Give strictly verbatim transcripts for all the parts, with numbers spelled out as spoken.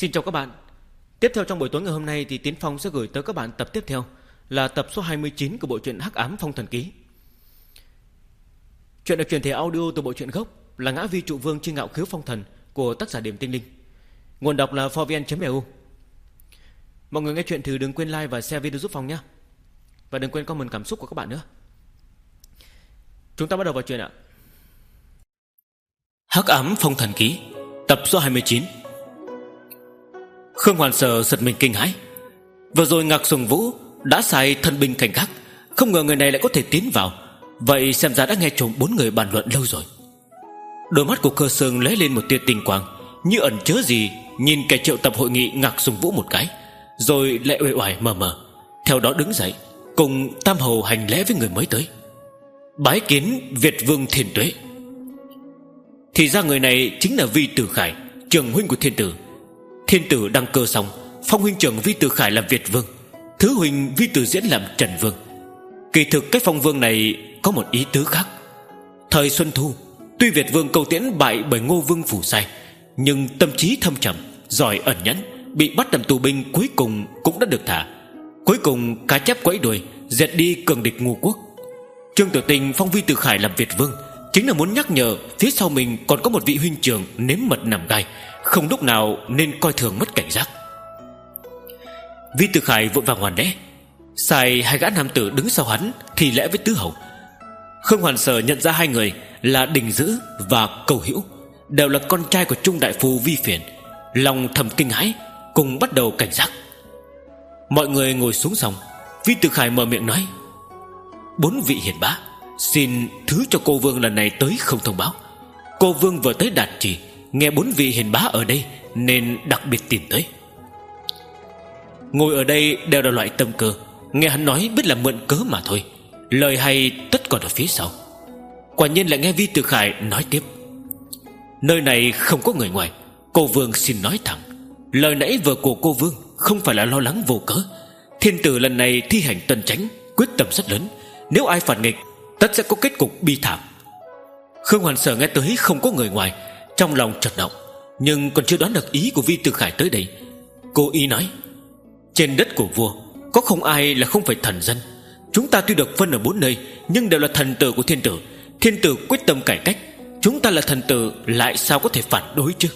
Xin chào các bạn. Tiếp theo trong buổi tối ngày hôm nay thì Tiến Phong sẽ gửi tới các bạn tập tiếp theo, là tập số hai mươi chín của bộ truyện Hắc Ám Phong Thần Ký. Chuyện được truyền thể audio từ bộ truyện gốc là Ngã Vi Trụ Vương Chi Ngạo Khiếu Phong Thần của tác giả Điểm Tinh Linh. Nguồn đọc là forvn chấm e u. Mọi người nghe chuyện thì đừng quên like và share video giúp Phong nhé. Và đừng quên comment cảm xúc của các bạn nữa. Chúng ta bắt đầu vào chuyện ạ. Hắc Ám Phong Thần Ký, tập số hai mươi chín. Khương Hoàn Sở giật mình kinh hãi. Vừa rồi Ngạc Sùng Vũ đã sai thân binh cảnh gác, không ngờ người này lại có thể tiến vào. Vậy xem ra đã nghe trộm bốn người bàn luận lâu rồi. Đôi mắt của Cơ Sương lóe lên một tia tinh quang, như ẩn chứa gì, nhìn kẻ triệu tập hội nghị Ngạc Sùng Vũ một cái, rồi lại uể oải mờ mờ. Theo đó đứng dậy, cùng Tam Hầu hành lễ với người mới tới. Bái kiến Việt Vương Thiên Tuế. Thì ra người này chính là Vi Tử Khải, trưởng huynh của Thiên Tử. Thiên Tử đăng cơ xong, phong huynh trưởng Vi Tử Khải làm Việt Vương, thứ huynh Vi Tử Diễn làm Trần Vương. Kỳ thực cái phong vương này có một ý tứ khác. Thời Xuân Thu, tuy Việt Vương Câu Tiễn bại bởi Ngô Vương Phủ Sai, nhưng tâm trí thâm trầm, giỏi ẩn nhẫn, bị bắt làm tù binh, cuối cùng cũng đã được thả. Cuối cùng cá chép quẫy đuôi, diệt đi cường địch Ngô Quốc. Trương Tử Tình phong Vi Tử Khải làm Việt Vương, chính là muốn nhắc nhở phía sau mình còn có một vị huynh trưởng nếm mật nằm gai, không lúc nào nên coi thường mất cảnh giác. Vi Tử Khải vội vàng hoàn lễ, sai hai gã nam tử đứng sau hắn thì lễ với tứ hầu. Khương Hoàn Sở nhận ra hai người là Đình Dữ và Cầu Hữu, đều là con trai của Trung đại phu Vi Phiền, lòng thầm kinh hãi, cùng bắt đầu cảnh giác. Mọi người ngồi xuống xong, Vi Tử Khải mở miệng nói: bốn vị hiền bá, xin thứ cho cô Vương lần này tới không thông báo. Cô Vương vừa tới Đạt Trì, nghe bốn vị hiền bá ở đây nên đặc biệt tìm tới. Ngồi ở đây đều là loại tâm cơ, nghe hắn nói biết là mượn cớ mà thôi, lời hay tất còn ở phía sau. Quả nhiên lại nghe Vi Tử Khải nói tiếp: nơi này không có người ngoài, cô Vương xin nói thẳng, lời nãy vừa của cô Vương không phải là lo lắng vô cớ. Thiên tử lần này thi hành tuần tránh, quyết tâm rất lớn, nếu ai phản nghịch tất sẽ có kết cục bi thảm. Khương Hoàn Sở nghe tới không có người ngoài, trong lòng chợt động, nhưng còn chưa đoán được ý của Vi Tử Khải tới đây. Cô ý nói: trên đất của vua có không ai là không phải thần dân. Chúng ta tuy được phân ở bốn nơi, nhưng đều là thần tử của thiên tử. Thiên tử quyết tâm cải cách, chúng ta là thần tử, lại sao có thể phản đối chứ?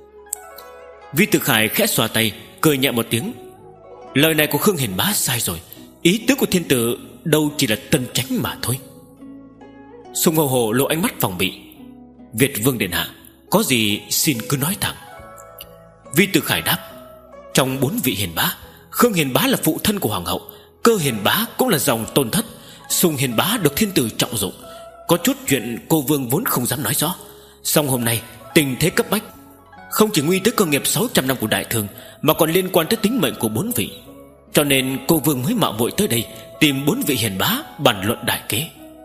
Vi Tử Khải khẽ xòa tay, cười nhẹ một tiếng: lời này của Khương Hiền bá sai rồi, ý tứ của thiên tử đâu chỉ là tân tránh mà thôi. Sùng Hầu Hổ lộ ánh mắt phòng bị: Việt Vương điện hạ, có gì xin cứ nói thẳng. Vi Tử Khải đáp: trong bốn vị hiền bá, Khương Hiền bá là phụ thân của hoàng hậu, Cơ Hiền bá cũng là dòng tôn thất, Sùng Hiền bá được thiên tử trọng dụng. Có chút chuyện cô Vương vốn không dám nói rõ, song hôm nay tình thế cấp bách, không chỉ nguy tới cơ nghiệp sáu trăm năm của đại thương, mà còn liên quan tới tính mệnh của bốn vị, cho nên cô Vương mới mạo muội tới đây tìm bốn vị hiền bá bàn luận đại kế.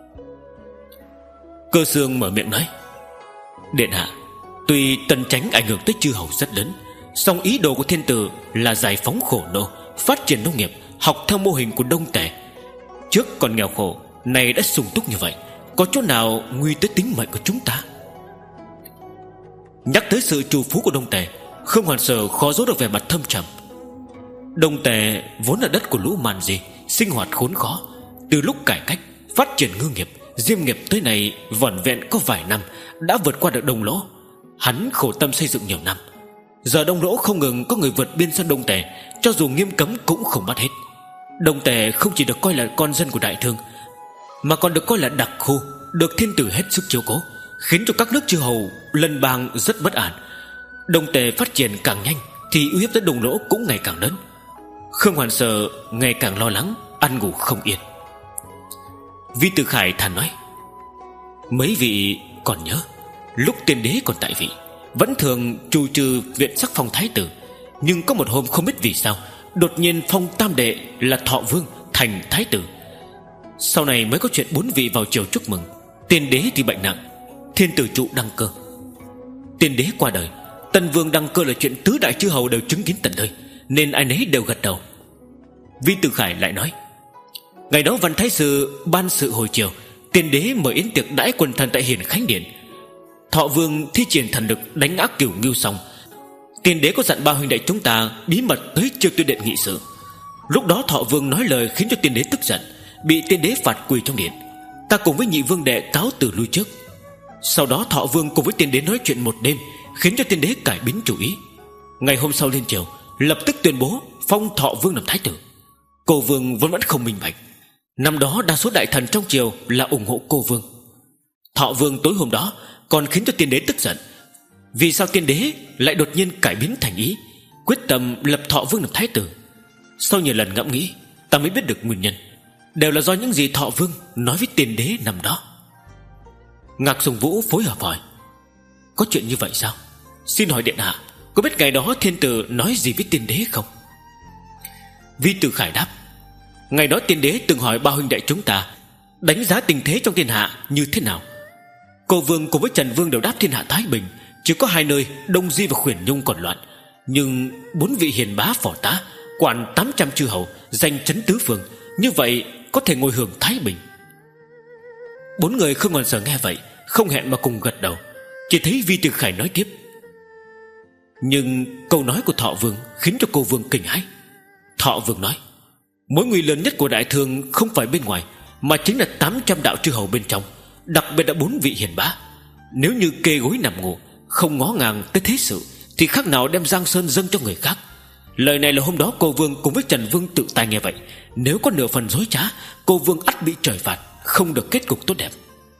Cơ Sương mở miệng nói: điện hạ, tuy tần tránh ảnh hưởng tới chư hầu rất lớn, song ý đồ của thiên tử là giải phóng khổ nô, phát triển nông nghiệp, học theo mô hình của Đông Tề. Trước còn nghèo khổ, nay đã sung túc như vậy, có chỗ nào nguy tới tính mệnh của chúng ta? Nhắc tới sự trù phú của Đông Tề, Khương Hoàn Sở khó giấu được vẻ mặt thâm trầm. Đông Tề vốn là đất của lũ màn gì, sinh hoạt khốn khó. Từ lúc cải cách, phát triển ngư nghiệp, diêm nghiệp tới này vỏn vẹn có vài năm đã vượt qua được Đông Lỗ. Hắn khổ tâm xây dựng nhiều năm, giờ Đông Lỗ không ngừng có người vượt biên sang Đông Tề, cho dù nghiêm cấm cũng không bắt hết. Đông Tề không chỉ được coi là con dân của đại thương, mà còn được coi là đặc khu, được thiên tử hết sức chiếu cố, khiến cho các nước chư hầu lân bang rất bất an. Đông Tề phát triển càng nhanh thì uy hiếp tới Đông Lỗ cũng ngày càng lớn. Khương Hoàn Sở ngày càng lo lắng, ăn ngủ không yên. Vi Tử Khải thản nói: mấy vị còn nhớ lúc tiên đế còn tại vị, vẫn thường trù trừ viện sắc phong thái tử, nhưng có một hôm không biết vì sao đột nhiên phong tam đệ là Thọ Vương thành thái tử. Sau này mới có chuyện bốn vị vào triều chúc mừng. Tiên đế thì bệnh nặng, thiên tử trụ đăng cơ. Tiên đế qua đời, Tân Vương đăng cơ là chuyện tứ đại chư hầu đều chứng kiến tận nơi, nên ai nấy đều gật đầu. Vi Tử Khải lại nói: ngày đó Văn Thái Sư ban sự hồi chiều, tiên đế mời yến tiệc đãi quần thần tại Hiền Khánh Điện. Thọ Vương thi triển thần lực đánh ác Cửu Ngưu xong, Tiên đế có dặn ba huynh đệ chúng ta bí mật tới Chiêu Tuyết Điện nghị sự. Lúc đó Thọ Vương nói lời khiến cho tiên đế tức giận, bị tiên đế phạt quỳ trong điện. Ta cùng với nhị vương đệ cáo từ lui trước. Sau đó Thọ Vương cùng với tiên đế nói chuyện một đêm, khiến cho tiên đế cải biến chủ ý. Ngày hôm sau lên triều, lập tức tuyên bố phong Thọ Vương làm thái tử. Cô Vương vẫn vẫn không minh bạch. Năm đó đa số đại thần trong triều là ủng hộ cô Vương. Thọ Vương tối hôm đó còn khiến cho tiên đế tức giận. Vì sao tiên đế lại đột nhiên cải biến thành ý, quyết tâm lập Thọ Vương làm thái tử? Sau nhiều lần ngẫm nghĩ, ta mới biết được nguyên nhân. Đều là do những gì Thọ Vương nói với tiên đế năm đó. Ngạc Sùng Vũ phối hợp hỏi: có chuyện như vậy sao? Xin hỏi điện hạ, có biết ngày đó thiên tử nói gì với tiên đế không? Vi Tử Khải đáp: ngày đó tiên đế từng hỏi ba huynh đệ chúng ta đánh giá tình thế trong thiên hạ như thế nào. Cô Vương cùng với Trần Vương đều đáp thiên hạ thái bình, chỉ có hai nơi Đông Di và Khuyển Nhung còn loạn. Nhưng bốn vị hiền bá phò tá, quản tám trăm chư hầu, danh chấn tứ phương, như vậy có thể ngồi hưởng thái bình. Bốn người không còn sợ nghe vậy, không hẹn mà cùng gật đầu. Chỉ thấy Vi Tử Khải nói tiếp: nhưng câu nói của Thọ Vương khiến cho cô Vương kinh hãi. Thọ Vương nói: mối nguy lớn nhất của đại thương không phải bên ngoài, mà chính là tám trăm đạo chư hầu bên trong, đặc biệt là bốn vị hiền bá. Nếu như kê gối nằm ngủ, không ngó ngàng tới thế sự, thì khác nào đem Giang Sơn dâng cho người khác. Lời này là hôm đó cô Vương cùng với Trần Vương tự tay nghe vậy. Nếu có nửa phần dối trá, cô Vương ắt bị trời phạt, không được kết cục tốt đẹp.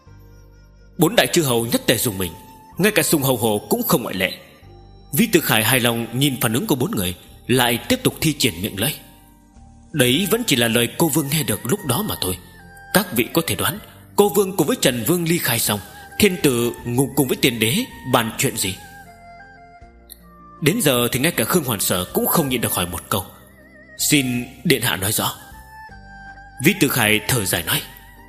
Bốn đại chư hầu nhất tề dùng mình, ngay cả Sùng Hầu Hồ cũng không ngoại lệ. Vi Tử Khải hài lòng nhìn phản ứng của bốn người, lại tiếp tục thi triển miệng lưỡi. Đấy vẫn chỉ là lời cô Vương nghe được lúc đó mà thôi. Các vị có thể đoán cô Vương cùng với Trần Vương ly khai xong, thiên tử ngủ cùng với tiên đế bàn chuyện gì? Đến giờ thì ngay cả Khương Hoàn Sở cũng không nhịn được hỏi một câu: xin điện hạ nói rõ. Vi Tử Khải thở dài nói: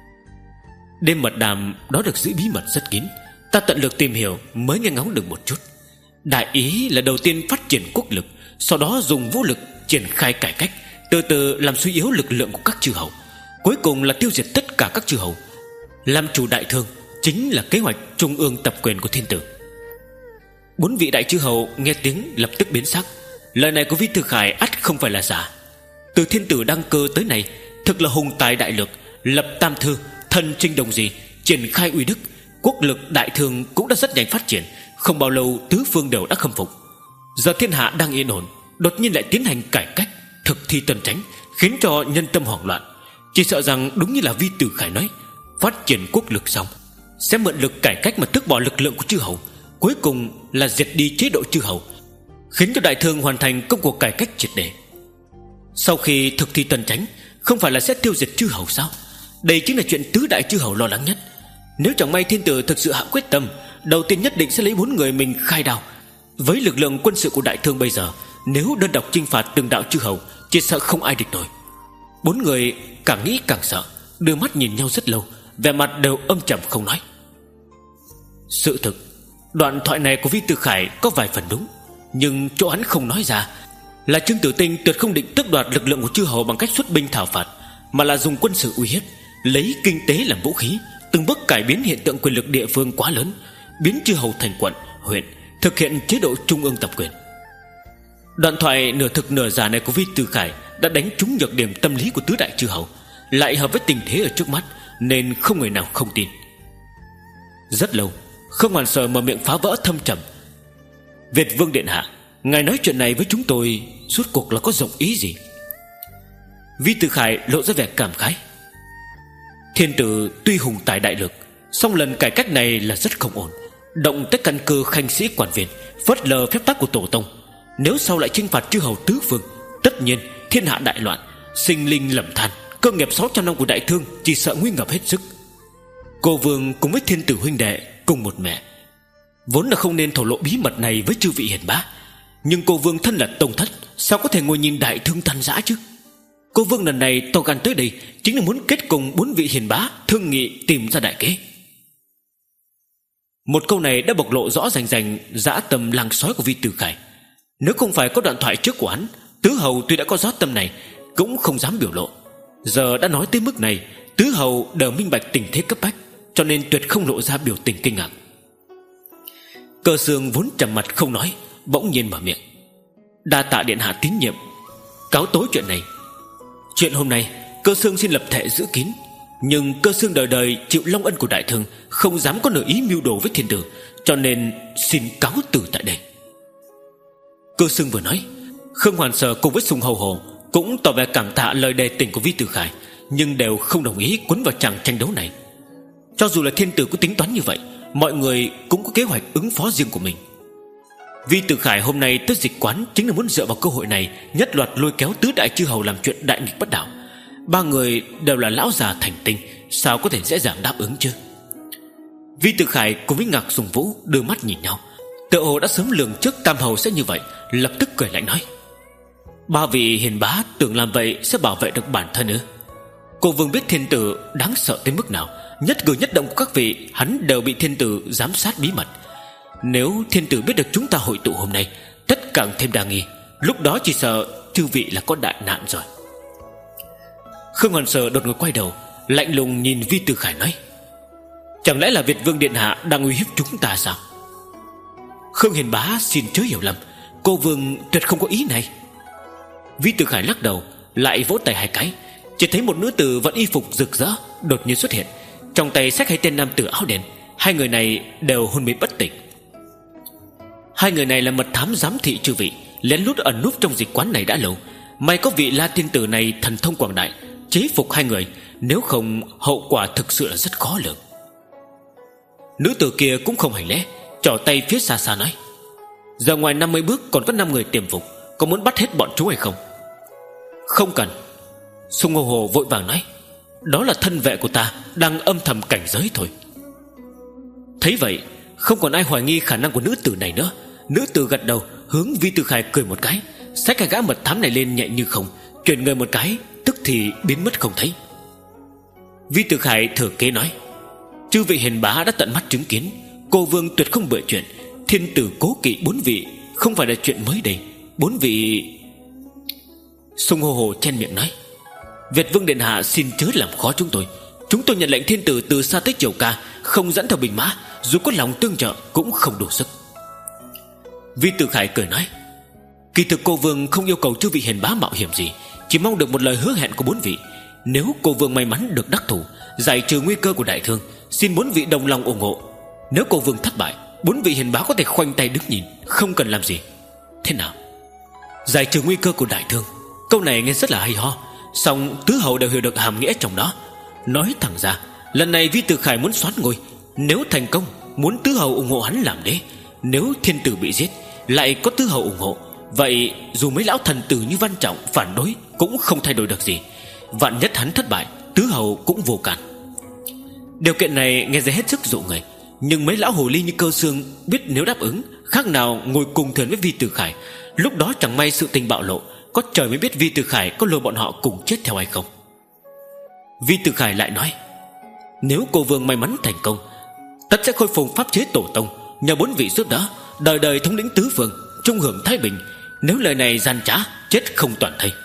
đêm mật đàm đó được giữ bí mật rất kín, ta tận lực tìm hiểu mới nghe ngóng được một chút. Đại ý là đầu tiên phát triển quốc lực, sau đó dùng vũ lực triển khai cải cách, từ từ làm suy yếu lực lượng của các chư hầu, cuối cùng là tiêu diệt tất cả các chư hầu. Làm chủ đại thương chính là kế hoạch trung ương tập quyền của thiên tử. Bốn vị đại chư hầu nghe tiếng lập tức biến sắc. Lời này của Vi Tử Khải ắt không phải là giả. Từ thiên tử đăng cơ tới nay, thực là hùng tài đại lược, lập tam thư, thân trinh đồng gì, triển khai uy đức, quốc lực đại thương cũng đã rất nhanh phát triển. Không bao lâu tứ phương đều đã khâm phục. Giờ thiên hạ đang yên ổn, đột nhiên lại tiến hành cải cách, thực thi tuần tránh, khiến cho nhân tâm hoảng loạn. Chỉ sợ rằng đúng như là Vi Tử Khải nói, phát triển quốc lực xong sẽ mượn lực cải cách mà tước bỏ lực lượng của chư hầu, cuối cùng là diệt đi chế độ chư hầu, khiến cho đại thương hoàn thành công cuộc cải cách triệt để. Sau khi thực thi tuần tránh, không phải là sẽ tiêu diệt chư hầu sao? Đây chính là chuyện tứ đại chư hầu lo lắng nhất. Nếu chẳng may thiên tử thực sự hạ quyết tâm, đầu tiên nhất định sẽ lấy bốn người mình khai đao. Với lực lượng quân sự của đại thương bây giờ, nếu đơn độc chinh phạt từng đạo chư hầu, chỉ sợ không ai địch nổi. Bốn người càng nghĩ càng sợ, đưa mắt nhìn nhau rất lâu, vẻ mặt đều âm trầm không nói. Sự thực, đoạn thoại này của Vi Tử Khải có vài phần đúng, nhưng chỗ hắn không nói ra là Trương Tử Tinh tuyệt không định tước đoạt lực lượng của chư hầu bằng cách xuất binh thảo phạt, mà là dùng quân sự uy hiếp, lấy kinh tế làm vũ khí, từng bước cải biến hiện tượng quyền lực địa phương quá lớn, biến chư hầu thành quận, huyện, thực hiện chế độ trung ương tập quyền. Đoạn thoại nửa thực nửa giả này của Vi Tử Khải đã đánh trúng nhược điểm tâm lý của tứ đại chư hầu, lại hợp với tình thế ở trước mắt, nên không người nào không tin. Rất lâu, Khương Hoàn Sở mở miệng phá vỡ thâm trầm: Việt Vương điện hạ, ngài nói chuyện này với chúng tôi suốt cuộc là có dụng ý gì? Vi Tử Khải lộ ra vẻ cảm khái: thiên tử tuy hùng tài đại lược, song lần cải cách này là rất không ổn, động tới căn cơ khanh sĩ quản viên, phớt lờ phép tắc của tổ tông. Nếu sau lại chinh phạt chư hầu tứ phương, tất nhiên thiên hạ đại loạn, sinh linh lầm than, cơ nghiệp sáu trăm năm của đại thương chỉ sợ nguy ngập hết sức. Cô Vương cùng với thiên tử huynh đệ cùng một mẹ, vốn là không nên thổ lộ bí mật này với chư vị hiền bá, nhưng cô Vương thân là tông thất, sao có thể ngồi nhìn đại thương tan rã chứ? Cô Vương lần này to gan tới đây chính là muốn kết cùng bốn vị hiền bá thương nghị tìm ra đại kế. Một câu này đã bộc lộ rõ rành rành dã tâm làng sói của Vi Tử Khải. Nếu không phải có đoạn thoại trước của hắn, tứ hầu tuy đã có dã tâm này cũng không dám biểu lộ. Giờ đã nói tới mức này, tứ hầu đều minh bạch tình thế cấp bách, cho nên tuyệt không lộ ra biểu tình kinh ngạc. Cơ Sương vốn trầm mặt không nói, bỗng nhiên mở miệng: "Đa tạ điện hạ tín nhiệm, cáo tố chuyện này. Chuyện hôm nay Cơ Xương xin lập thệ giữ kín, nhưng Cơ Xương đời đời chịu long ân của đại thương, không dám có nửa ý mưu đồ với thiên tử, cho nên xin cáo từ tại đây." Cơ Xương vừa nói, Khương Hoàn Sở cùng với Sùng Hầu Hồ cũng tỏ vẻ cảm tạ lời đề tình của Vi Tử Khải, nhưng đều không đồng ý quấn vào chàng tranh đấu này. Cho dù là thiên tử có tính toán như vậy, mọi người cũng có kế hoạch ứng phó riêng của mình. Vi Tử Khải hôm nay tới dịch quán chính là muốn dựa vào cơ hội này nhất loạt lôi kéo tứ đại chư hầu làm chuyện đại nghịch bất đạo. Ba người đều là lão già thành tinh, sao có thể dễ dàng đáp ứng chứ? Vi Tử Khải cùng với Ngạc Sùng Vũ đưa mắt nhìn nhau, tựa hồ đã sớm lường trước tam hầu sẽ như vậy, lập tức cười lạnh nói: "Ba vị hiền bá tưởng làm vậy sẽ bảo vệ được bản thân ư? Cô vương biết thiên tử đáng sợ tới mức nào, nhất cử nhất động của các vị hắn đều bị thiên tử giám sát bí mật. Nếu thiên tử biết được chúng ta hội tụ hôm nay, tất càng thêm đa nghi, lúc đó chỉ sợ chư vị là có đại nạn rồi." Khương Hoàn Sở đột ngột quay đầu, lạnh lùng nhìn Vi Tử Khải nói: "Chẳng lẽ là Việt Vương điện hạ đang uy hiếp chúng ta sao?" "Khương hiền bá xin chớ hiểu lầm, cô vương tuyệt không có ý này." Vi Tử Khải lắc đầu, lại vỗ tay hai cái. Chỉ thấy một nữ tử vận y phục rực rỡ đột nhiên xuất hiện, trong tay xách hai tên nam tử áo đen. Hai người này đều hôn mê bất tỉnh. Hai người này là mật thám giám thị chư vị, lén lút ẩn núp trong dịch quán này đã lâu. May có vị La Tiên Tử này thần thông quảng đại, chế phục hai người, nếu không hậu quả thực sự là rất khó lường. Nữ tử kia cũng không hành lễ, trỏ tay phía xa xa nói: "Giờ ngoài năm mươi bước còn có năm người tiềm phục, có muốn bắt hết bọn chúng hay không?" "Không cần." Sùng Hồ Hồ vội vàng nói: "Đó là thân vệ của ta đang âm thầm cảnh giới thôi." Thấy vậy, không còn ai hoài nghi khả năng của nữ tử này nữa. Nữ tử gật đầu, hướng Vi Tử Khải cười một cái, xách cái gã mật thám này lên nhẹ như không, chuyển người một cái, tức thì biến mất không thấy. Vi Tử Khải thừa kế nói: "Chư vị hiền bá đã tận mắt chứng kiến, cô vương tuyệt không bịa chuyện. Thiên tử cố kỵ bốn vị không phải là chuyện mới đây. Bốn vị..." Sùng Hồ Hồ chen miệng nói: "Việt Vương điện hạ xin chớ làm khó chúng tôi. Chúng tôi nhận lệnh thiên tử từ xa tới Triều Ca, không dẫn theo binh mã, dù có lòng tương trợ cũng không đủ sức." Vi Tử Khải cười nói: "Kỳ thực cô vương không yêu cầu chư vị hiền bá mạo hiểm gì, chỉ mong được một lời hứa hẹn của bốn vị. Nếu cô vương may mắn được đắc thủ, giải trừ nguy cơ của đại thương, xin bốn vị đồng lòng ủng hộ. Nếu cô vương thất bại, bốn vị hiền bá có thể khoanh tay đứng nhìn, không cần làm gì. Thế nào?" Giải trừ nguy cơ của đại thương, câu này nghe rất là hay ho, song tứ hầu đều hiểu được hàm nghĩa trong đó. Nói thẳng ra, lần này Vi Tử Khải muốn soán ngôi, nếu thành công muốn tứ hầu ủng hộ hắn làm đế. Nếu thiên tử bị giết, lại có tứ hầu ủng hộ, vậy dù mấy lão thần tử như Văn Trọng phản đối cũng không thay đổi được gì. Vạn nhất hắn thất bại, tứ hầu cũng vô can. Điều kiện này nghe ra hết sức dụ người, nhưng mấy lão hồ ly như Cơ Xương biết nếu đáp ứng, khác nào ngồi cùng thuyền với Vi Tử Khải. Lúc đó chẳng may sự tình bạo lộ, có trời mới biết Vi Tử Khải có lôi bọn họ cùng chết theo hay không. Vi Tử Khải lại nói: "Nếu cô vương may mắn thành công, tất sẽ khôi phục pháp chế tổ tông, nhờ bốn vị giúp đỡ, đời đời thống lĩnh tứ phương, trung hưởng thái bình. Nếu lời này gian trá, chết không toàn thây."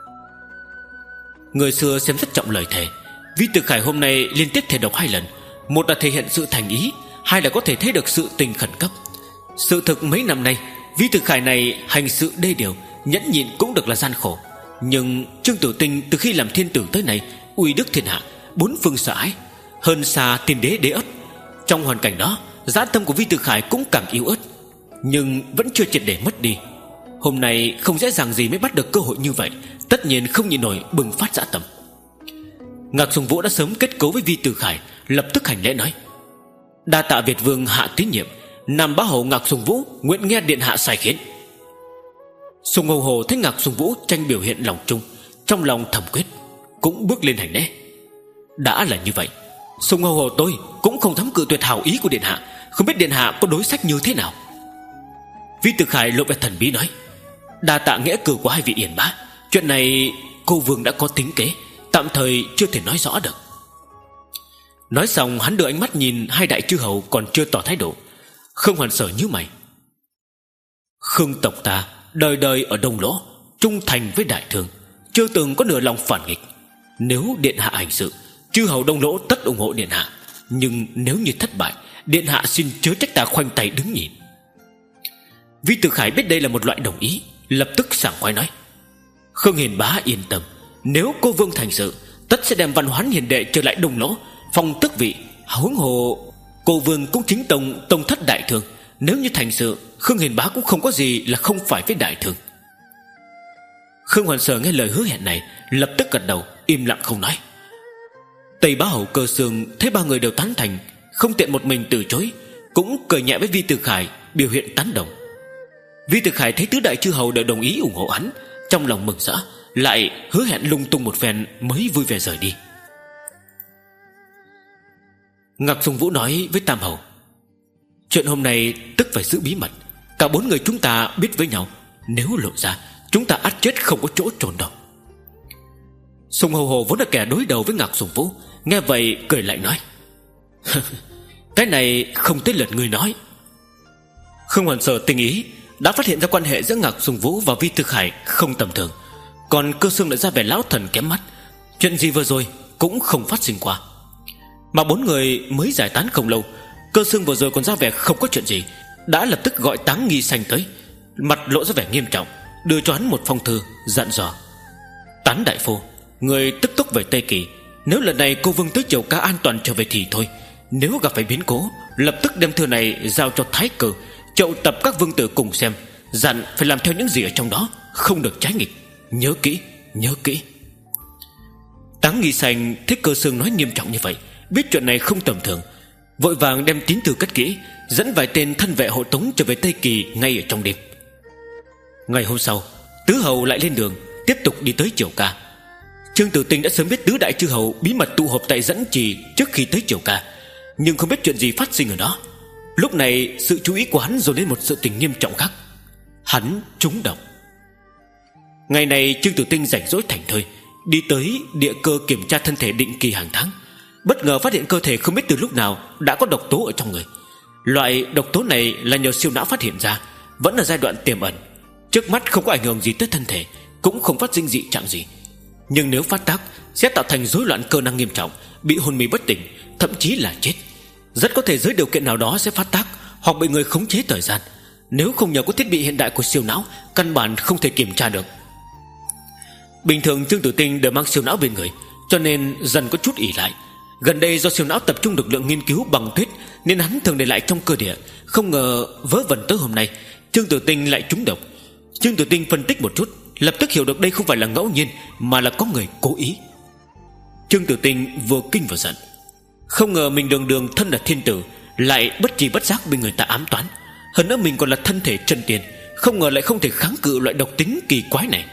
Người xưa xem rất trọng lời thề. Vi Tử Khải hôm nay liên tiếp thề độc hai lần, một là thể hiện sự thành ý, hai là có thể thấy được sự tình khẩn cấp. Sự thực mấy năm nay, Vi Tử Khải này hành sự đê điều, nhẫn nhịn cũng được là gian khổ. Nhưng Trương Tử Tinh từ khi làm thiên tử tới nay, uy đức thiên hạ, bốn phương sợ hãi, hơn xa tiên đế đế ất. Trong hoàn cảnh đó, dã tâm của Vi Tử Khải cũng càng yếu ớt, nhưng vẫn chưa triệt để mất đi. Hôm nay không dễ dàng gì mới bắt được cơ hội như vậy, tất nhiên không nhịn nổi bừng phát dã tâm. Ngạc Sùng Vũ đã sớm kết cấu với Vi Tử Khải, lập tức hành lễ nói: "Đa tạ Việt Vương hạ tín nhiệm, Nam bá hầu Ngạc Sùng Vũ nguyện nghe điện hạ sai khiến." Sùng Hồ Hồ thấy Ngạc Sùng Vũ tranh biểu hiện lòng trung, trong lòng thầm quyết, cũng bước lên hành lễ. Đã là như vậy, Sùng Hồ Hồ tôi cũng không dám cự tuyệt hảo ý của điện hạ, không biết điện hạ có đối sách như thế nào. Vi Tử Khải lộ vẻ thần bí nói: "Đa tạ nghĩa cử của hai vị yển bá, chuyện này cô vương đã có tính kế, tạm thời chưa thể nói rõ được." Nói xong hắn đưa ánh mắt nhìn hai đại chư hầu còn chưa tỏ thái độ. Khương Hoàn Sở nhíu mày: "Khương tộc ta đời đời ở Đông Lỗ, trung thành với đại thương, chưa từng có nửa lòng phản nghịch. Nếu điện hạ hành sự, chư hầu Đông Lỗ tất ủng hộ điện hạ. Nhưng nếu như thất bại, điện hạ xin chớ trách ta khoanh tay đứng nhìn." Vi Tử Khải biết đây là một loại đồng ý, lập tức sảng khoái nói: Khương Hiền bá yên tâm, nếu cô Vương thành sự, tất sẽ đem Văn Hoán hiền đệ trở lại Đông Lỗ, phong tước vị. Huống hồ cô Vương cũng chính tông tông thất đại thương, nếu như thành sự, Khương Hiền bá cũng không có gì là không phải với đại thương. Khương Hoàn Sở nghe lời hứa hẹn này, lập tức gật đầu, im lặng không nói. Tây Bá Hầu Cơ Xương thấy ba người đều tán thành, không tiện một mình từ chối, cũng cười nhẹ với Vi Tử Khải, biểu hiện tán đồng. Vi Tử Khải thấy tứ đại chư hầu đều đồng ý ủng hộ hắn, trong lòng mừng rỡ, lại hứa hẹn lung tung một phen mới vui vẻ rời đi. Ngạc Sùng Vũ nói với Tam Hầu: Chuyện hôm nay tức phải giữ bí mật, cả bốn người chúng ta biết với nhau, nếu lộ ra, chúng ta ắt chết không có chỗ trốn đâu. Sùng Hầu Hồ vốn là kẻ đối đầu với Ngạc Sùng Vũ, nghe vậy cười lại nói: Cái này không tới lượt ngươi nói. Khương Hoàn Sở tinh ý, đã phát hiện ra quan hệ giữa Ngạc Sùng Vũ và Vi Tử Khải không tầm thường, còn Cơ Xương lại ra vẻ lão thần kém mắt. Chuyện gì vừa rồi cũng không phát sinh qua, mà bốn người mới giải tán không lâu, Cơ Xương vừa rồi còn ra vẻ không có chuyện gì, đã lập tức gọi Táng Nghi Sanh tới, mặt lộ ra vẻ nghiêm trọng, đưa cho hắn một phong thư, dặn dò: Tán đại phu, người tức tốc về Tây Kỳ, nếu lần này cô Vương tới Triều Ca an toàn trở về thì thôi, nếu gặp phải biến cố, lập tức đem thư này giao cho Thái Cử, triệu tập các vương tử cùng xem, dặn phải làm theo những gì ở trong đó, không được trái nghịch. Nhớ kỹ, nhớ kỹ. Táng Nghi Sanh thấy Cơ Xương nói nghiêm trọng như vậy, biết chuyện này không tầm thường, vội vàng đem tín thư cất kỹ, dẫn vài tên thân vệ hộ tống trở về Tây Kỳ ngay ở trong đêm. Ngày hôm sau, tứ hầu lại lên đường, tiếp tục đi tới Triều Ca. Trương Tử Tinh đã sớm biết tứ đại chư hầu bí mật tụ họp tại Dẫn Trì trước khi tới Triều Ca, nhưng không biết chuyện gì phát sinh ở đó. Lúc này sự chú ý của hắn dồn lên một sự tình nghiêm trọng khác: hắn trúng độc. Ngày này Trương Tử Tinh rảnh rỗi thảnh thơi, đi tới địa cơ kiểm tra thân thể định kỳ hàng tháng, bất ngờ phát hiện cơ thể không biết từ lúc nào đã có độc tố ở trong người. Loại độc tố này là nhờ siêu não phát hiện ra, vẫn là giai đoạn tiềm ẩn, trước mắt không có ảnh hưởng gì tới thân thể, cũng không phát sinh dị trạng gì, nhưng nếu phát tác sẽ tạo thành rối loạn cơ năng nghiêm trọng, bị hôn mê bất tỉnh, thậm chí là chết. Rất có thể dưới điều kiện nào đó sẽ phát tác, hoặc bị người khống chế thời gian. Nếu không nhờ có thiết bị hiện đại của siêu não, căn bản không thể kiểm tra được. Bình thường Trương Tử Tinh đều mang siêu não bên người, cho nên dần có chút ỷ lại. Gần đây do siêu não tập trung lực lượng nghiên cứu bằng tuyết, nên hắn thường để lại trong cơ địa. Không ngờ vớ vẩn tới hôm nay, Trương Tử Tinh lại trúng độc. Trương Tử Tinh phân tích một chút, lập tức hiểu được đây không phải là ngẫu nhiên, mà là có người cố ý. Trương Tử Tinh vừa kinh vừa giận, không ngờ mình đường đường thân là thiên tử, lại bất tri bất giác bị người ta ám toán. Hơn nữa mình còn là thân thể chân tiên, không ngờ lại không thể kháng cự loại độc tính kỳ quái này.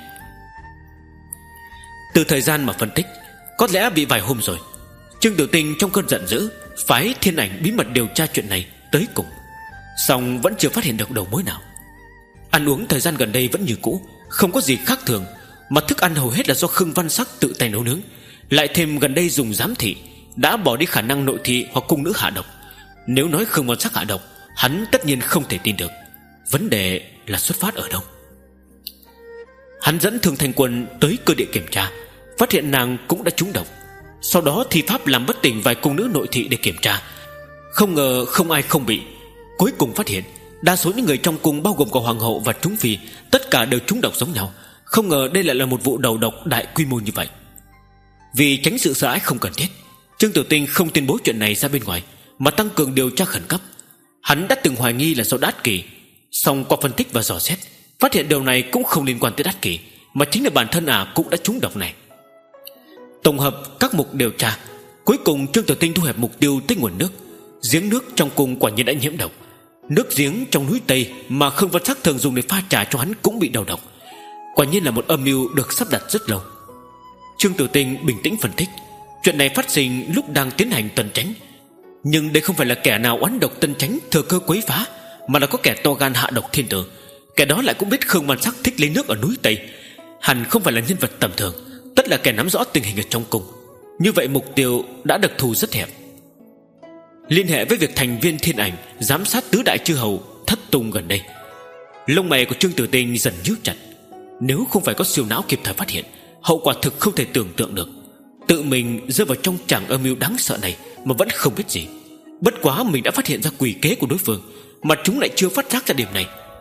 Từ thời gian mà phân tích, có lẽ bị vài hôm rồi, Trương Tử Tinh trong cơn giận dữ phái Thiên Ảnh bí mật điều tra chuyện này tới cùng, song vẫn chưa phát hiện được đầu mối nào. Ăn uống thời gian gần đây vẫn như cũ, không có gì khác thường, mà thức ăn hầu hết là do Khương Văn Sắc tự tay nấu nướng, lại thêm gần đây dùng giám thị, đã bỏ đi khả năng nội thị hoặc cung nữ hạ độc. Nếu nói Khương Văn Sắc hạ độc, hắn tất nhiên không thể tin được. Vấn đề là xuất phát ở đâu? Hắn dẫn Thường Thành Quân tới cơ địa kiểm tra, phát hiện nàng cũng đã trúng độc. Sau đó thi pháp làm bất tỉnh vài cung nữ nội thị để kiểm tra, không ngờ không ai không bị. Cuối cùng phát hiện đa số những người trong cung, bao gồm cả hoàng hậu và chúng phi, tất cả đều trúng độc giống nhau. Không ngờ đây lại là một vụ đầu độc đại quy mô như vậy. Vì tránh sự sợ hãi không cần thiết, Trương Tử Tinh không tuyên bố chuyện này ra bên ngoài, mà tăng cường điều tra khẩn cấp. Hắn đã từng hoài nghi là do Đát Kỳ, song qua phân tích và dò xét, phát hiện điều này cũng không liên quan tới Đát Kỳ, mà chính là bản thân ả cũng đã trúng độc này. Tổng hợp các mục điều tra, cuối cùng Trương Tử Tinh thu hẹp mục tiêu tới nguồn nước. Giếng nước trong cung quả nhiên đã nhiễm độc. Nước giếng trong núi Tây mà Khương Văn Sắc thường dùng để pha trà cho hắn cũng bị đầu độc. Quả nhiên là một âm mưu được sắp đặt rất lâu. Trương Tử Tinh bình tĩnh phân tích, chuyện này phát sinh lúc đang tiến hành tuần tránh, nhưng đây không phải là kẻ nào oán độc Tân Chánh thừa cơ quấy phá, mà là có kẻ to gan hạ độc thiên tử. Kẻ đó lại cũng biết Khương Văn Sắc thích lấy nước ở núi Tây, hẳn không phải là nhân vật tầm thường, tất là kẻ nắm rõ tình hình ở trong cung. Như vậy mục tiêu đã được thu rất hẹp. Liên hệ với việc thành viên Thiên Ảnh giám sát tứ đại chư hầu thất tung gần đây, lông mày của Trương Tử Tinh dần nhíu chặt. Nếu không phải có siêu não kịp thời phát hiện, hậu quả thực không thể tưởng tượng được. Tự mình rơi vào trong tràng âm mưu đáng sợ này mà vẫn không biết gì. Bất quá mình đã phát hiện ra quỷ kế của đối phương, mà chúng lại chưa phát giác ra điểm này.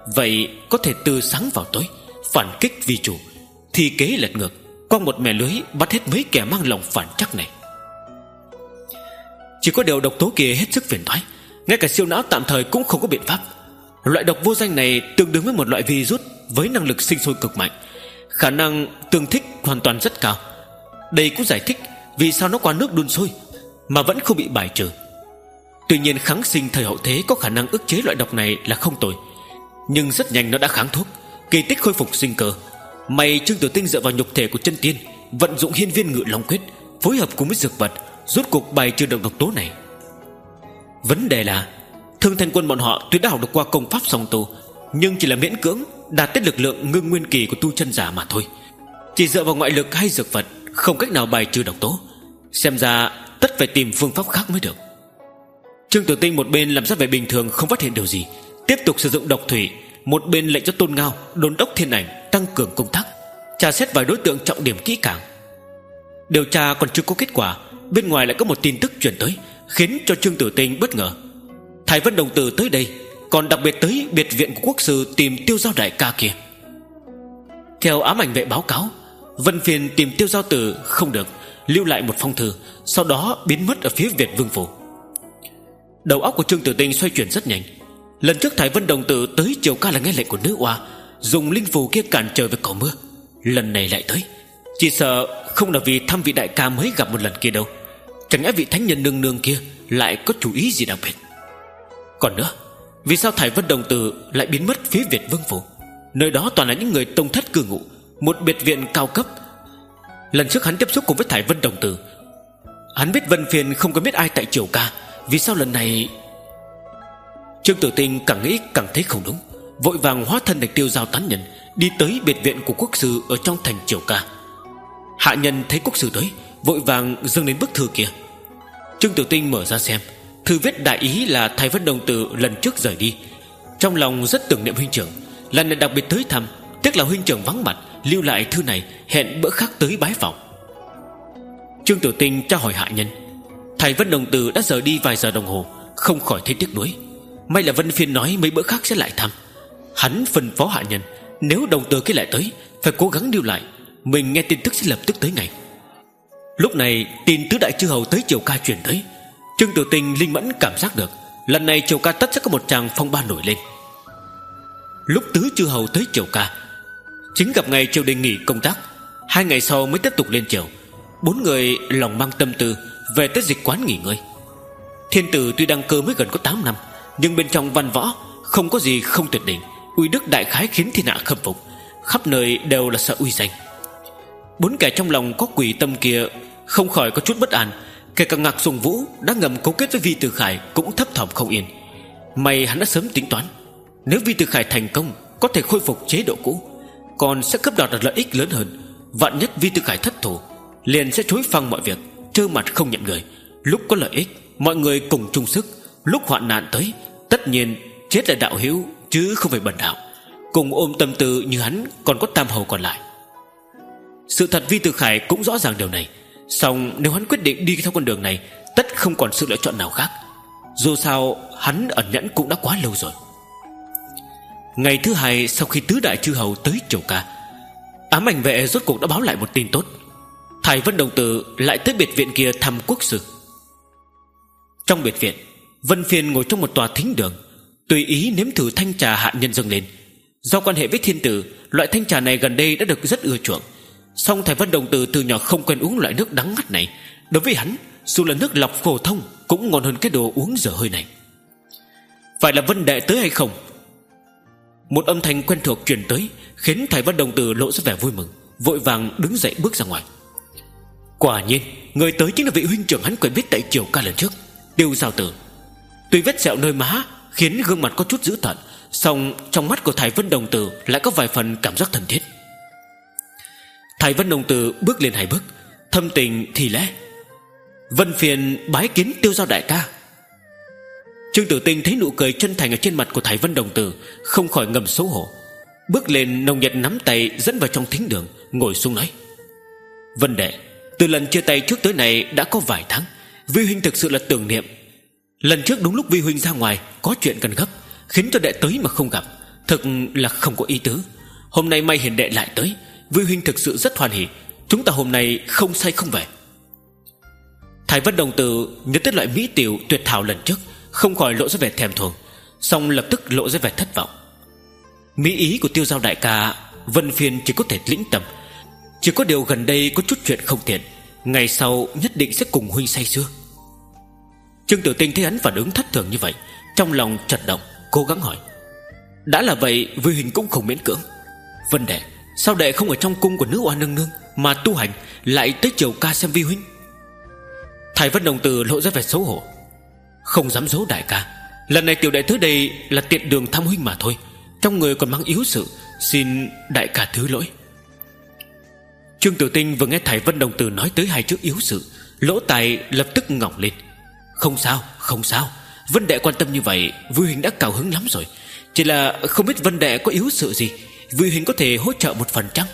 vậy có thể từ sáng vào tối phản kích vi chủ, thì kế lật ngược, quăng một mẻ lưới bắt hết mấy kẻ mang lòng phản trắc này. Chỉ có điều độc tố kia hết sức phiền toái, ngay cả siêu não tạm thời cũng không có biện pháp. Loại độc vô danh này tương đương với một loại virus với năng lực sinh sôi cực mạnh, khả năng tương thích hoàn toàn rất cao. Đây cũng giải thích vì sao nó qua nước đun sôi mà vẫn không bị bài trừ. Tuy nhiên kháng sinh thời hậu thế có khả năng ức chế loại độc này là không tồi, nhưng rất nhanh nó đã kháng thuốc, kỳ tích khôi phục sinh cơ. May Trương Tử Tinh dựa vào nhục thể của chân tiên, vận dụng hiên viên ngự long quyết, phối hợp cùng với dược vật, rốt cuộc bài trừ được độc tố này. Vấn đề là Thương Thanh Quân bọn họ tuy đã học được qua công pháp song tu, nhưng chỉ là miễn cưỡng đạt tới lực lượng ngưng nguyên kỳ của tu chân giả mà thôi. Chỉ dựa vào ngoại lực hay dược vật không cách nào bài trừ độc tố, xem ra tất phải tìm phương pháp khác mới được. Trương Tử Tinh một bên làm ra vẻ bình thường không phát hiện điều gì, tiếp tục sử dụng độc thủy, một bên lệnh cho Tôn Ngao, đôn đốc Thiên Ảnh tăng cường công tác, tra xét vài đối tượng trọng điểm kỹ càng. Điều tra còn chưa có kết quả, bên ngoài lại có một tin tức truyền tới, khiến cho Trương Tử Tinh bất ngờ. Thái Vân Đồng Tử tới đây, còn đặc biệt tới biệt viện của quốc sư tìm Tiêu Giao đại ca kia. Theo ám ảnh vệ báo cáo, Vân Phiền tìm Tiêu Giao Tử không được, lưu lại một phong thư, sau đó biến mất ở phía Việt Vương phủ. Đầu óc của Trương Tử Tinh xoay chuyển rất nhanh. Lần trước Thái Vân Đồng Tử tới Triều Ca là nghe lệnh của nữ oa, dùng linh phù kia cản trời với cầu mưa. Lần này lại tới, chỉ sợ không là vì thăm vị đại ca mới gặp một lần kia đâu. Chẳng lẽ vị thánh nhân nương nương kia lại có chủ ý gì đặc biệt? Còn nữa, vì sao Thái Vân Đồng Tử lại biến mất phía Việt Vương phủ? Nơi đó toàn là những người tông thất cư ngụ, một biệt viện cao cấp. Lần trước hắn tiếp xúc cùng với Thái Vân Đồng Tử, hắn biết Vân Phiền không có biết ai tại Triều Ca. Vì sao lần này? Trương Tử Tinh càng nghĩ càng thấy không đúng, vội vàng hóa thân thành Tiêu Giao tán nhân, đi tới biệt viện của quốc sư ở trong thành Triều Ca. Hạ nhân thấy quốc sư tới, vội vàng dâng đến bức thư kia. Trương Tử Tinh mở ra xem, thư viết đại ý là Thái Vân Đồng Tử lần trước rời đi, trong lòng rất tưởng niệm huynh trưởng, lần này đặc biệt tới thăm, tiếc là huynh trưởng vắng mặt, lưu lại thư này, hẹn bữa khác tới bái phỏng. Trương Tử Tinh tra hỏi hạ nhân, Thái Vân Đồng Tử đã rời đi vài giờ đồng hồ, không khỏi thấy tiếc nuối. May là Vân Phiên nói mấy bữa khác sẽ lại thăm. Hắn phân phó hạ nhân, nếu Đồng Tử kia lại tới, phải cố gắng lưu lại, mình nghe tin tức sẽ lập tức tới ngay. Lúc này tin tứ đại chư hầu tới Triều Ca truyền tới. Trương Tử Tinh linh mẫn cảm giác được lần này Triều Ca tất sẽ có một tràng phong ba nổi lên. Lúc tứ chư hầu tới Triều Ca, chính gặp ngày triều đình nghỉ công tác, hai ngày sau mới tiếp tục lên triều. Bốn người lòng mang tâm tư về tới dịch quán nghỉ ngơi. Thiên tử tuy đăng cơ mới gần có tám năm, nhưng bên trong văn võ không có gì không tuyệt đỉnh, uy đức đại khái khiến thiên hạ khâm phục, khắp nơi đều là sợ uy danh. Bốn kẻ trong lòng có quỷ tâm kia không khỏi có chút bất an, kể cả Ngạc Sùng Vũ đã ngầm cấu kết với Vi Từ Khải cũng thấp thỏm không yên. May hắn đã sớm tính toán, nếu Vi Từ Khải thành công có thể khôi phục chế độ cũ, còn sẽ cướp đoạt được lợi ích lớn hơn. Vạn nhất Vi Từ Khải thất thủ, liền sẽ chối phăng mọi việc, trơ mặt không nhận người. Lúc có lợi ích, mọi người cùng chung sức, lúc hoạn nạn tới, tất nhiên chết là đạo hữu chứ không phải bần đạo. Cùng ôm tâm tư như hắn còn có tam hầu còn lại. Sự thật Vi Từ Khải cũng rõ ràng điều này, song nếu hắn quyết định đi theo con đường này, tất không còn sự lựa chọn nào khác. Dù sao hắn ẩn nhẫn cũng đã quá lâu rồi. Ngày thứ hai sau khi tứ đại chư hầu tới Triều Ca, ám ảnh vệ rốt cuộc đã báo lại một tin tốt. Thái Vân Đồng Tử lại tới biệt viện kia thăm quốc sư. Trong biệt viện, Vân Phiên ngồi trong một tòa thính đường, tùy ý nếm thử thanh trà hạ nhân dâng lên. Do quan hệ với thiên tử, loại thanh trà này gần đây đã được rất ưa chuộng. Song Thái Vân Đồng Tử từ nhỏ không quen uống loại nước đắng ngắt này, đối với hắn, dù là nước lọc phổ thông cũng ngon hơn cái đồ uống dở hơi này. Phải là Vân đệ tới hay không? Một âm thanh quen thuộc truyền tới, khiến Thái Vân Đồng Tử lộ ra vẻ vui mừng, vội vàng đứng dậy bước ra ngoài. Quả nhiên, người tới chính là vị huynh trưởng hắn quen biết tại Triều Ca lần trước, Tiêu Giao Tử. Tuy vết sẹo nơi má khiến gương mặt có chút dữ tợn, song trong mắt của Thái Vân Đồng Tử lại có vài phần cảm giác thân thiết. Thái Vân Đồng Tử bước lên hai bước, thâm tình thì lẽ: Vân Phiền bái kiến Tiêu Giao đại ca. Trương Tử Tinh thấy nụ cười chân thành ở trên mặt của Thái Vân Đồng Tử, không khỏi ngầm xấu hổ, bước lên nồng nhiệt nắm tay dẫn vào trong thính đường, ngồi xuống nói: Vân đệ, từ lần chia tay trước tới nay đã có vài tháng, Vi huynh thực sự là tưởng niệm. Lần trước đúng lúc Vi huynh ra ngoài có chuyện cần gấp, khiến cho đệ tới mà không gặp, Thực là không có ý tứ. Hôm nay may hiền đệ lại tới, Vi huynh thực sự rất hoan hỉ. Chúng ta hôm nay không say không về. Thái Vân đồng tử nhớ tới loại mỹ tiểu tuyệt thảo lần trước, không khỏi lộ ra vẻ thèm thuồng, song lập tức lộ ra vẻ thất vọng. Mỹ ý của Tiêu Giao đại ca Vân Phiên chỉ có thể lĩnh tầm. Chỉ có điều gần đây có chút chuyện không tiện, ngày sau nhất định sẽ cùng huynh say sưa. Trương Tử Tinh thấy hắn phản ứng thất thường như vậy, trong lòng chật động, cố gắng hỏi: đã là vậy, Vi huynh cũng không miễn cưỡng. Vân đệ, sao đệ không ở trong cung của nữ oa nương nương mà tu hành, lại tới triều ca xem Vi huynh? Thái Vân đồng tử lộ ra vẻ xấu hổ: không dám giấu đại ca, lần này tiểu đệ tới đây là tiện đường thăm huynh mà thôi, trong người còn mang yếu sự, xin đại ca thứ lỗi. Trương Tử Tinh vừa nghe Thái Vân đồng tử nói tới hai chữ yếu sự, lỗ tai lập tức ngỏng lên. Không sao, không sao, Vân đệ quan tâm như vậy, Vi huynh đã cao hứng lắm rồi. Chỉ là không biết Vân đệ có yếu sự gì, Vi huynh có thể hỗ trợ một phần chăng?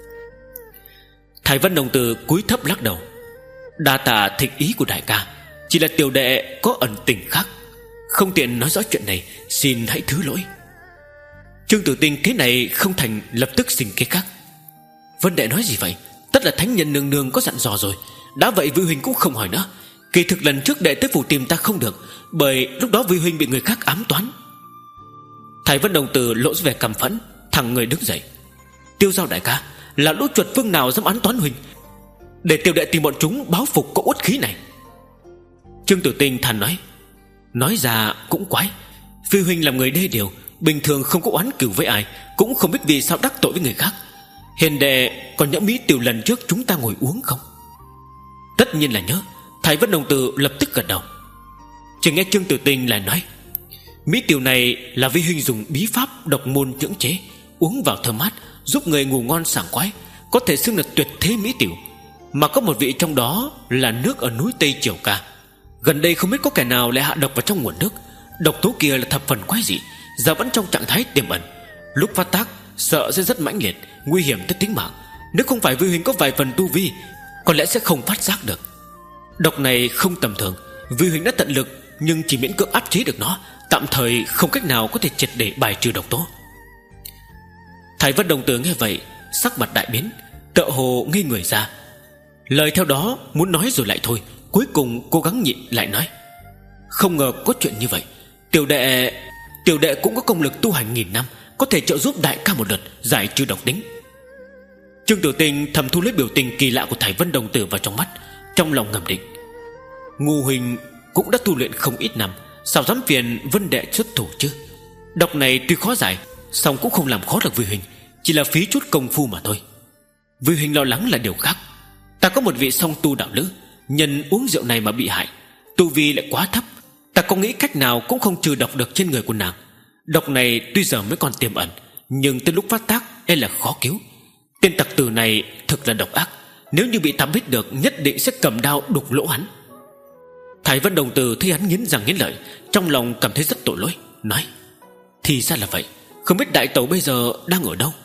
Thái Vân đồng tử cúi thấp lắc đầu: đa tạ thịnh ý của đại ca, chỉ là tiểu đệ có ẩn tình khác, không tiện nói rõ chuyện này, xin hãy thứ lỗi. Trương Tử Tinh thế này không thành, lập tức sinh kế khác: Vân đệ nói gì vậy? Tất là thánh nhân nương nương có dặn dò rồi. Đã vậy Vi huynh cũng không hỏi nữa. Kỳ thực lần trước đệ tới phủ tìm ta không được, bởi lúc đó Vi huynh bị người khác ám toán. Thái Vân đồng tử lộ ra vẻ căm phẫn, thẳng người đứng dậy: Tiêu Giao đại ca, là lũ chuột phương nào dám án toán huynh, để tiểu đệ tìm bọn chúng báo phục có uất khí này. Trương Tử Tinh than nói: nói ra cũng quái, Phi huynh làm người đê điều, bình thường không có oán cừu với ai, cũng không biết vì sao đắc tội với người khác. Hiền đệ còn nhớ mỹ tiểu lần trước chúng ta ngồi uống không? Tất nhiên là nhớ. Thái Vân đồng tử lập tức gật đầu. Chỉ nghe Trương Tử Tinh lại nói: mỹ tiểu này là Vi huynh dùng bí pháp độc môn nhưỡng chế, uống vào thơm mát, giúp người ngủ ngon sảng khoái, có thể xưng là tuyệt thế mỹ tiểu. Mà có một vị trong đó là nước ở núi Tây Triều Ca. Gần đây không biết có kẻ nào lại hạ độc vào trong nguồn nước. Độc tố kia là thập phần quái dị, giờ vẫn trong trạng thái tiềm ẩn, lúc phát tác sợ sẽ rất mãnh liệt, nguy hiểm tới tính mạng. Nếu không phải Vi huynh có vài phần tu vi, có lẽ sẽ không phát giác được. Độc này không tầm thường, Vi huynh đã tận lực nhưng chỉ miễn cưỡng áp chế được nó, tạm thời không cách nào có thể triệt để bài trừ độc tố. Thái Vân đồng tử nghe vậy, sắc mặt đại biến, tựa hồ ngây người ra. Lời theo đó muốn nói rồi lại thôi, cuối cùng cố gắng nhịn lại nói: không ngờ có chuyện như vậy. Tiểu đệ Tiểu đệ cũng có công lực tu hành nghìn năm, có thể trợ giúp đại ca một lượt giải trừ độc tính. Trương Tử Tinh thầm thu lấy biểu tình kỳ lạ của Thái Vân đồng tử vào trong mắt, trong lòng ngầm định: Ngô huynh cũng đã tu luyện không ít năm, sao dám phiền Vân đệ xuất thủ chứ? Độc này tuy khó giải, song cũng không làm khó được Vi huynh, chỉ là phí chút công phu mà thôi. Vi huynh lo lắng là điều khác. Ta có một vị song tu đạo lữ, nhân uống rượu này mà bị hại, tu vi lại quá thấp. Ta có nghĩ cách nào cũng không trừ độc được trên người của nàng. Độc này tuy giờ mới còn tiềm ẩn, nhưng tới lúc phát tác e là khó cứu. Tên tặc tử này thực là độc ác, nếu như bị ta biết được, nhất định sẽ cầm đao đục lỗ hắn. Thái Vân đồng tử thấy hắn nghiến răng nghiến lợi, trong lòng cảm thấy rất tội lỗi, nói: thì ra là vậy, không biết đại tẩu bây giờ đang ở đâu?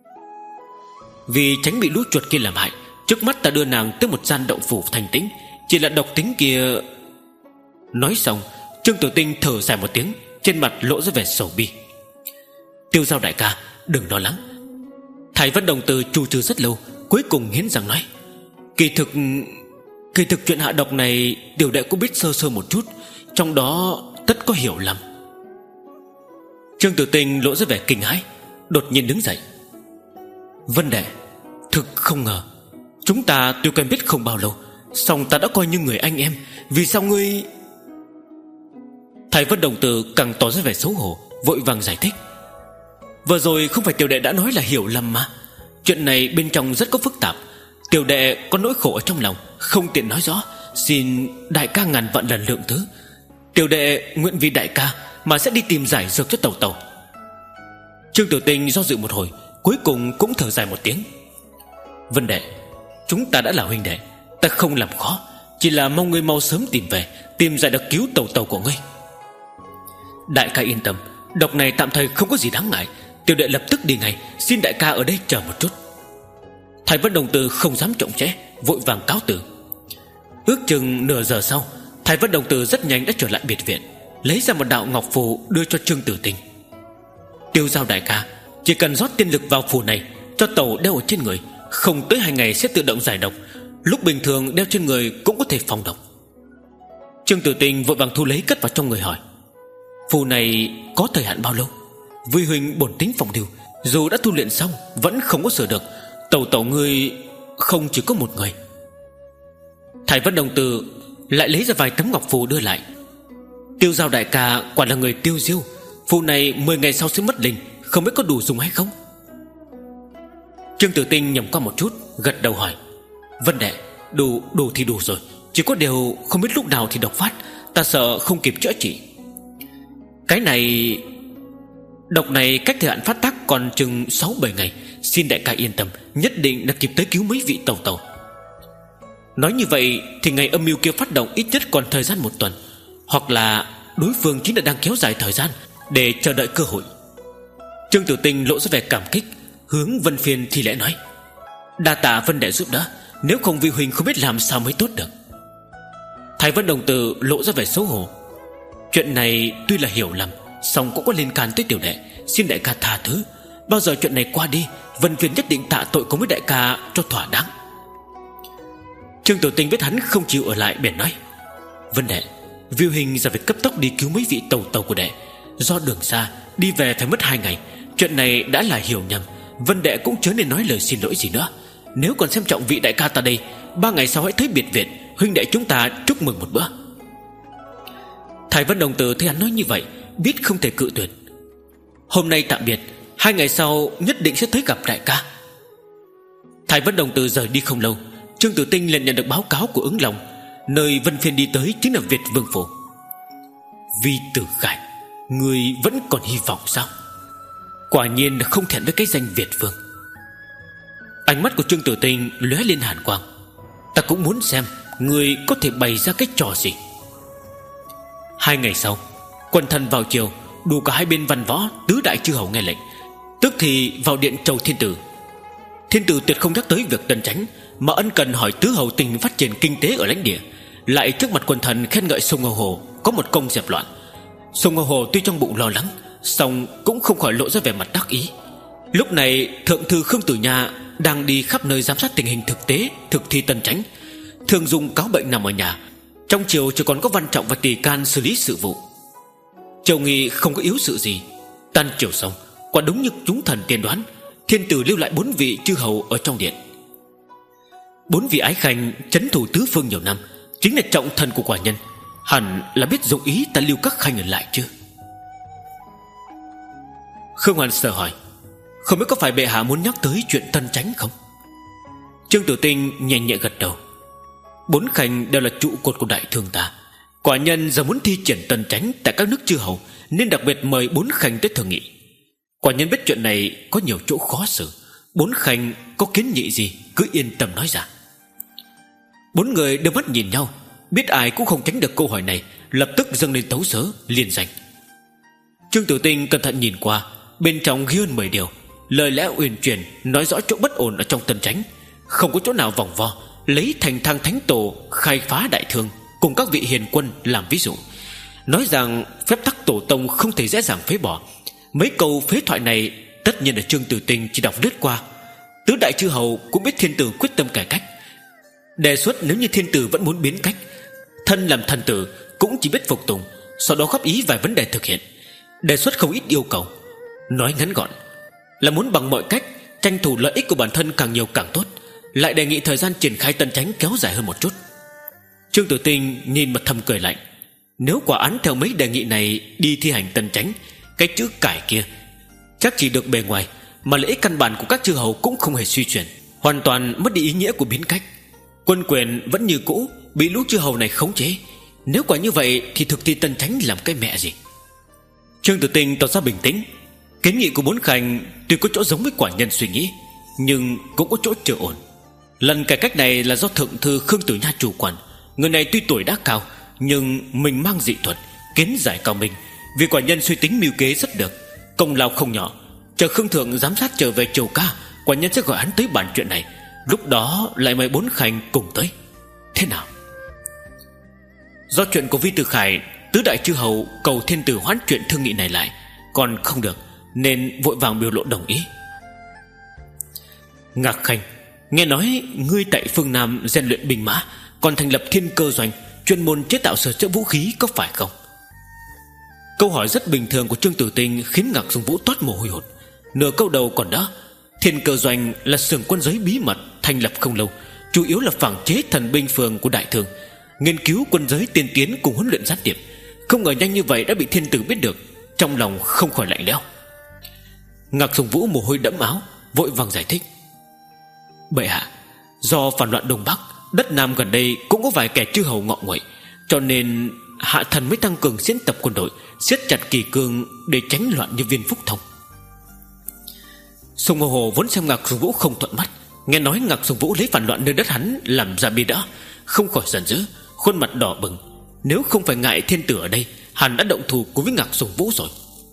Vì tránh bị lũ chuột kia làm hại, trước mắt ta đưa nàng tới một gian đậu phủ thanh tĩnh, chỉ là độc tính kia. Nói xong, Trương Tử Tinh thở dài một tiếng, trên mặt lộ ra vẻ sầu bi. Tiêu Giao đại ca, đừng lo lắng. Thái Vân đồng tử trù trừ rất lâu, cuối cùng nghiến răng nói: Kỳ thực Kỳ thực chuyện hạ độc này tiểu đệ cũng biết sơ sơ một chút, trong đó tất có hiểu lầm. Trương Tử Tinh lộ ra vẻ kinh hãi, đột nhiên đứng dậy: Vân đệ, thực không ngờ, chúng ta tuy quen biết không bao lâu, song ta đã coi như người anh em, vì sao ngươi... Thái Vân đồng tử càng tỏ ra vẻ xấu hổ, vội vàng giải thích: Vừa rồi không phải tiểu đệ đã nói là hiểu lầm mà. Chuyện này bên trong rất có phức tạp, tiểu đệ có nỗi khổ ở trong lòng, không tiện nói rõ, xin đại ca ngàn vạn lần lượng thứ. Tiểu đệ nguyện vì đại ca mà sẽ đi tìm giải dược cho tẩu tẩu. Trương Tử Tinh do dự một hồi, cuối cùng cũng thở dài một tiếng: Vân đệ, chúng ta đã là huynh đệ, ta không làm khó, chỉ là mong ngươi mau sớm tìm về, tìm giải được cứu tẩu tẩu của ngươi. Đại ca yên tâm, độc này tạm thời không có gì đáng ngại, tiểu đệ lập tức đi ngay, xin đại ca ở đây chờ một chút. Thái Vân đồng tử không dám chậm trễ, vội vàng cáo từ. Ước chừng nửa giờ sau, Thái Vân đồng tử rất nhanh đã trở lại biệt viện, lấy ra một đạo ngọc phù đưa cho Trương Tử Tinh. Tiêu Giao đại ca, chỉ cần rót tiên lực vào phù này, cho tàu đeo ở trên người, không tới hai ngày sẽ tự động giải độc. Lúc bình thường đeo trên người cũng có thể phòng độc. Trương Tử Tinh vội vàng thu lấy cất vào trong người hỏi: phù này có thời hạn bao lâu? Vi huynh bổn tính phòng điều, dù đã tu luyện xong vẫn không có sửa được. Tẩu tẩu ngươi không chỉ có một người. Thái Vân Đồng Tử lại lấy ra vài tấm ngọc phù đưa lại. Tiêu Giao đại ca quả là người tiêu diêu. Phù này mười ngày sau sẽ mất linh, không biết có đủ dùng hay không? Trương Tử Tinh nhầm qua một chút, gật đầu hỏi: Vân đệ, đủ đủ thì đủ rồi. Chỉ có điều không biết lúc nào thì độc phát, ta sợ không kịp chữa trị. Cái này... Độc này cách thời hạn phát tác còn chừng sáu bảy ngày. Xin đại ca yên tâm, nhất định là kịp tới cứu mấy vị tàu tàu. Nói như vậy thì ngày âm mưu kia phát động ít nhất còn thời gian một tuần, hoặc là đối phương chính là đang kéo dài thời gian để chờ đợi cơ hội. Trương Tử Tinh lộ ra vẻ cảm kích, hướng Vân Phiên thì lẽ nói: đa tạ Vân đệ giúp đỡ, nếu không vi huynh không biết làm sao mới tốt được. Thái Vân Đồng Tử lộ ra vẻ xấu hổ: chuyện này tuy là hiểu lầm, song cũng có liên can tới tiểu đệ, xin đại ca tha thứ. Bao giờ chuyện này qua đi, Vân Phiên nhất định tạ tội cùng với đại ca cho thỏa đáng. Trương Tử Tinh biết hắn không chịu ở lại, bèn nói: Vân đệ, vi huynh ra việc cấp tốc đi cứu mấy vị tàu tàu của đệ. Do đường xa, đi về phải mất hai ngày. Chuyện này đã là hiểu nhầm, Vân đệ cũng chớ nên nói lời xin lỗi gì nữa. Nếu còn xem trọng vị đại ca ta đây, ba ngày sau hãy tới biệt viện, huynh đệ chúng ta chúc mừng một bữa. Thái Vân Đồng Tử thấy hắn nói như vậy, biết không thể cự tuyệt. Hôm nay tạm biệt, hai ngày sau nhất định sẽ tới gặp đại ca. Thái Vân Đồng Tử rời đi không lâu, Trương Tử Tinh liền nhận được báo cáo của ứng lòng. Nơi Vân Phiên đi tới chính là Việt Vương phủ. Vi Tử Khải, người vẫn còn hy vọng sao? Quả nhiên là không thẹn với cái danh Việt Vương. Ánh mắt của Trương Tử Tinh lóe lên hàn quang. Ta cũng muốn xem người có thể bày ra cái trò gì. Hai ngày sau, quần thần vào triều, đủ cả hai bên văn võ, tứ đại chư hầu nghe lệnh, tức thì vào điện chầu thiên tử. Thiên tử tuyệt không nhắc tới việc Tần Chánh, mà ân cần hỏi tứ hầu tình phát triển kinh tế ở lãnh địa. Lại trước mặt quần thần khen ngợi Sông Ngô Hồ có một công dẹp loạn. Sông Ngô Hồ tuy trong bụng lo lắng, song cũng không khỏi lộ ra vẻ mặt đắc ý. Lúc này thượng thư Khương Tử Nha đang đi khắp nơi giám sát tình hình thực tế thực thi Tần Chánh, thường dùng cáo bệnh nằm ở nhà. Trong triều chỉ còn có Văn Trọng và Tỳ Can xử lý sự vụ. Triều nghị không có yếu sự gì. Tan triều xong, quả đúng như chúng thần tiên đoán, thiên tử lưu lại bốn vị chư hầu ở trong điện. Bốn vị ái khanh trấn thủ tứ phương nhiều năm, chính là trọng thần của quả nhân, hẳn là biết dụng ý ta lưu các khanh ở lại chứ. Khương Hoàn Sở hỏi: không biết có phải bệ hạ muốn nhắc tới chuyện Tần Chánh không? Trương Tử Tinh nhẹ nhẹ gật đầu. Bốn khanh đều là trụ cột của đại thương ta. Quả nhân giờ muốn thi triển Tần Chánh tại các nước chư hầu, nên đặc biệt mời bốn khanh tới thường nghị. Quả nhân biết chuyện này có nhiều chỗ khó xử, bốn khanh có kiến nghị gì cứ yên tâm nói ra. Bốn người đưa mắt nhìn nhau, biết ai cũng không tránh được câu hỏi này, lập tức dâng lên tấu sớ liên danh. Trương Tử Tinh cẩn thận nhìn qua, bên trong ghi hơn mười điều, lời lẽ uyển chuyển nói rõ chỗ bất ổn ở trong Tần Chánh, không có chỗ nào vòng vo, lấy thành thang thánh tổ khai phá đại thương cùng các vị hiền quân làm ví dụ, nói rằng phép tắc tổ tông không thể dễ dàng phế bỏ. Mấy câu phế thoại này tất nhiên là Trương Tử Tinh chỉ đọc lướt qua. Tứ đại chư hầu cũng biết thiên tử quyết tâm cải cách, đề xuất nếu như thiên tử vẫn muốn biến cách, thân làm thần tử cũng chỉ biết phục tùng, sau đó góp ý vài vấn đề thực hiện, đề xuất không ít yêu cầu. Nói ngắn gọn là muốn bằng mọi cách tranh thủ lợi ích của bản thân càng nhiều càng tốt, lại đề nghị thời gian triển khai Tần Chánh kéo dài hơn một chút. Trương Tử Tinh nhìn mà thầm cười lạnh. Nếu quả án theo mấy đề nghị này đi thi hành Tần Chánh, cái chữ cải kia chắc chỉ được bề ngoài, mà lợi ích căn bản của các chư hầu cũng không hề suy chuyển, hoàn toàn mất đi ý nghĩa của biến cách. Quân quyền vẫn như cũ, bị lũ chư hầu này khống chế. Nếu quả như vậy thì thực thi Tần Chánh làm cái mẹ gì? Trương Tử Tinh tỏ ra bình tĩnh. Kiến nghị của bốn khanh tuy có chỗ giống với quả nhân suy nghĩ, nhưng cũng có chỗ chưa ổn. Lần cải cách này là do thượng thư Khương Tử Nha chủ quản. Người này tuy tuổi đã cao, nhưng mình mang dị thuật, kiến giải cao minh, vì quả nhân suy tính mưu kế rất được, công lao không nhỏ. Chờ Khương thượng giám sát trở về triều ca, quả nhân sẽ gọi hắn tới bàn chuyện này, lúc đó lại mời bốn khanh cùng tới. Thế nào? Do chuyện của Vi Tử Khải, tứ đại chư hầu cầu thiên tử hoãn chuyện thương nghị này lại, còn không được, nên vội vàng biểu lộ đồng ý. Ngạc Khanh, nghe nói ngươi tại phương Nam rèn luyện binh mã, còn thành lập Thiên Cơ Doanh, chuyên môn chế tạo sửa chữa vũ khí, có phải không? Câu hỏi rất bình thường của Trương Tử Tinh khiến Ngạc Sùng Vũ toát mồ hôi hột. Nửa câu đầu còn đỡ. Thiên Cơ Doanh là xưởng quân giới bí mật thành lập không lâu, chủ yếu là phản chế thần binh phường của Đại Thương, nghiên cứu quân giới tiên tiến cùng huấn luyện gián điệp. Không ngờ nhanh như vậy đã bị thiên tử biết được, trong lòng không khỏi lạnh lẽo. Ngạc Sùng Vũ mồ hôi đẫm áo, vội vàng giải thích. Bệ hạ, do phản loạn Đông Bắc, đất Nam gần đây cũng có vài kẻ chư hầu ngọ nguậy, cho nên hạ thần mới tăng cường diễn tập quân đội, siết chặt kỳ cương để tránh loạn như Viên Phúc Thông. Sùng Hồ Hồ vốn xem Ngạc Sùng Vũ không thuận mắt, nghe nói Ngạc Sùng Vũ lấy phản loạn nơi đất hắn làm ra bia đỡ, không khỏi giận dữ, khuôn mặt đỏ bừng. Nếu không phải ngại thiên tử ở đây, hắn đã động thủ cùng với Ngạc Sùng Vũ rồi.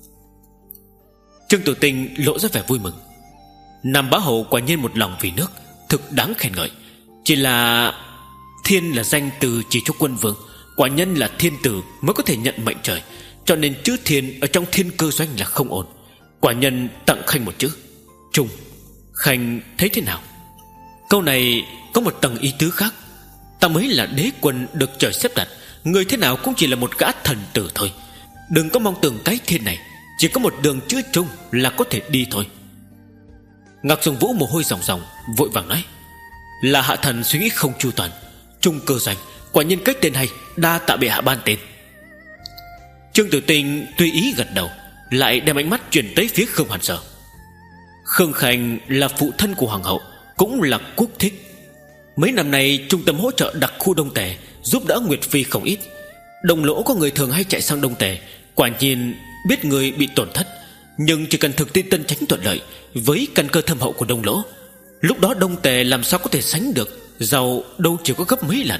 Trương Tử Tinh lộ ra vẻ vui mừng. Nam Bá Hầu quả nhiên một lòng vì nước, thực đáng khen ngợi. Chỉ là thiên là danh từ chỉ cho quân vương, quả nhân là thiên tử mới có thể nhận mệnh trời, cho nên chữ thiên ở trong Thiên Cơ Doanh là không ổn. Quả nhân tặng Khanh một chữ Trung. Khanh thấy thế nào? Câu này có một tầng ý tứ khác. Ta mới là đế quân được trời xếp đặt, người thế nào cũng chỉ là một gã thần tử thôi. Đừng có mong tưởng cái thiên này chỉ có một đường chữ Trung là có thể đi thôi. Ngạc Sùng Vũ mồ hôi ròng ròng, vội vàng nói. Là hạ thần suy nghĩ không chu toàn. Trung Cơ Doanh, quả nhiên cách tên hay, đa tạ bệ hạ ban tên. Trương Tử Tinh tùy ý gật đầu, lại đem ánh mắt chuyển tới phía Khương Hoàn Sở. Khương Khanh là phụ thân của hoàng hậu, cũng là quốc thích. Mấy năm nay trung tâm hỗ trợ đặc khu Đông Tề giúp đỡ Nguyệt Phi không ít. Đồng lỗ có người thường hay chạy sang Đông Tề, quả nhiên biết người bị tổn thất, nhưng chỉ cần thực thi tân chánh thuận lợi với căn cơ thâm hậu của Đông lỗ, lúc đó Đông Tề làm sao có thể sánh được, giàu đâu chỉ có gấp mấy lần.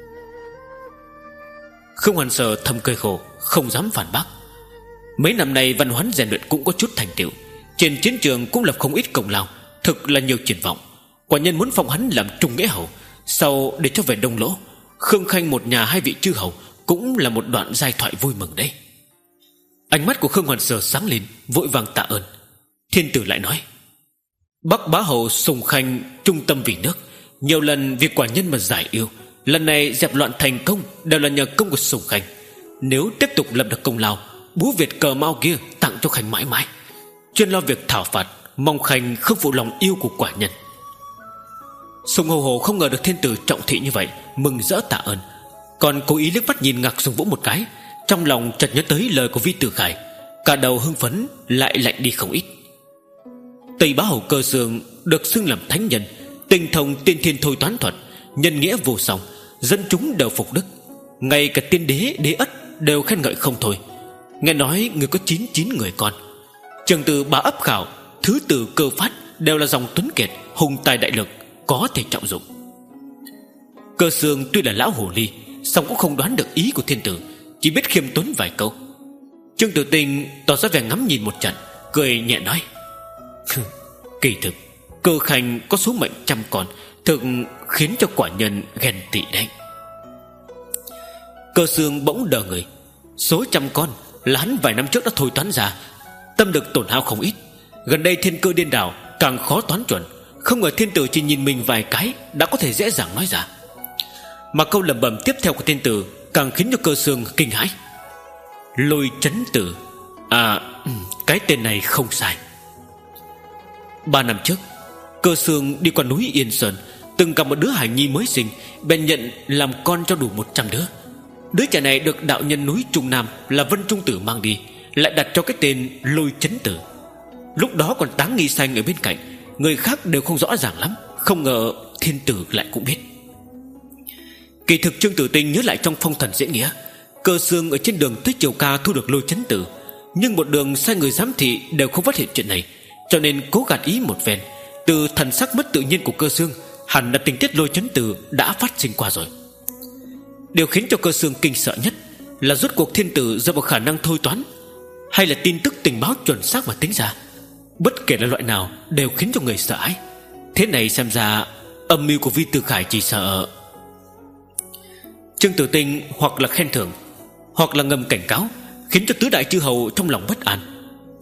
Khương Hoàn Sở thầm cười khổ, không dám phản bác. Mấy năm nay văn hoán rèn luyện cũng có chút thành tựu, trên chiến trường cũng lập không ít công lao, thực là nhiều triển vọng. Quả nhân muốn phong hắn làm trung nghĩa hầu, sau để cho về Đông lỗ, Khương Khanh một nhà hai vị chư hầu cũng là một đoạn giai thoại vui mừng đấy. Ánh mắt của Khương Hoàn Sở sáng lên, vội vàng tạ ơn. Thiên tử lại nói. Bắc Bá Hầu Sùng Khanh trung tâm vì nước, nhiều lần vì quả nhân mà giải yêu, lần này dẹp loạn thành công đều là nhờ công của Sùng Khanh. Nếu tiếp tục lập được công lao, búa Việt cờ mau kia tặng cho Khanh mãi mãi. Chuyên lo việc thảo phạt, mong Khanh không phụ lòng yêu của quả nhân. Sùng Hồ Hồ không ngờ được thiên tử trọng thị như vậy, mừng rỡ tạ ơn, còn cố ý liếc mắt nhìn Ngạc Sùng Vũ một cái, trong lòng chợt nhớ tới lời của Vi Tử Khải, cả đầu hưng phấn lại lạnh đi không ít. Tây Bá Hầu Cơ Sương được xưng làm thánh nhân, tinh thông tiên thiên thôi toán thuật, nhân nghĩa vô song, dân chúng đều phục đức, ngay cả tiên đế đế ất đều khen ngợi không thôi. Nghe nói người có chín chín người con, trường từ Bá Ấp Khảo, thứ tử Cơ Phát đều là dòng tuấn kiệt, hùng tài đại lực, có thể trọng dụng. Cơ Sương tuy là lão hồ ly, song cũng không đoán được ý của thiên tử, chỉ biết khiêm tốn vài câu. Trương Tử Tinh tỏ ra vẻ ngắm nhìn một trận, cười nhẹ nói. Kỳ thực Cơ Khanh có số mệnh trăm con, thực khiến cho quả nhân ghen tị đấy. Cơ Sương bỗng đờ người. Số trăm con là hắn vài năm trước đã thôi toán ra, tâm lực tổn hao không ít. Gần đây thiên cơ điên đảo, càng khó toán chuẩn. Không ngờ thiên tử chỉ nhìn mình vài cái đã có thể dễ dàng nói ra. Mà câu lẩm bẩm tiếp theo của thiên tử càng khiến cho Cơ Sương kinh hãi. Lôi Chấn Tử. À, cái tên này không sai. Ba năm trước, Cơ Sương đi qua núi Yên Sơn, từng gặp một đứa hài nhi mới sinh, bèn nhận làm con cho đủ một trăm đứa. Đứa trẻ này được đạo nhân núi Trung Nam là Vân Trung Tử mang đi, lại đặt cho cái tên Lôi Chấn Tử. Lúc đó còn Táng Nghi Xanh ở bên cạnh, người khác đều không rõ ràng lắm, không ngờ thiên tử lại cũng biết. Kỳ thực Trương Tử Tinh nhớ lại trong phong thần diễn nghĩa, Cơ Sương ở trên đường tới Triều Ca thu được Lôi Chấn Tử, nhưng một đường sai người giám thị đều không phát hiện chuyện này, cho nên cố gạt ý một phen. Từ thần sắc mất tự nhiên của Cơ Sương, hẳn là tình tiết Lôi Chấn Tử đã phát sinh qua rồi. Điều khiến cho Cơ Sương kinh sợ nhất là rốt cuộc thiên tử do một khả năng thôi toán, hay là tin tức tình báo chuẩn xác mà tính ra. Bất kể là loại nào đều khiến cho người sợ hãi. Thế này xem ra âm mưu của Vi Tử Khải chỉ sợ. Trương Tử Tinh hoặc là khen thưởng, hoặc là ngầm cảnh cáo, khiến cho tứ đại chư hầu trong lòng bất an.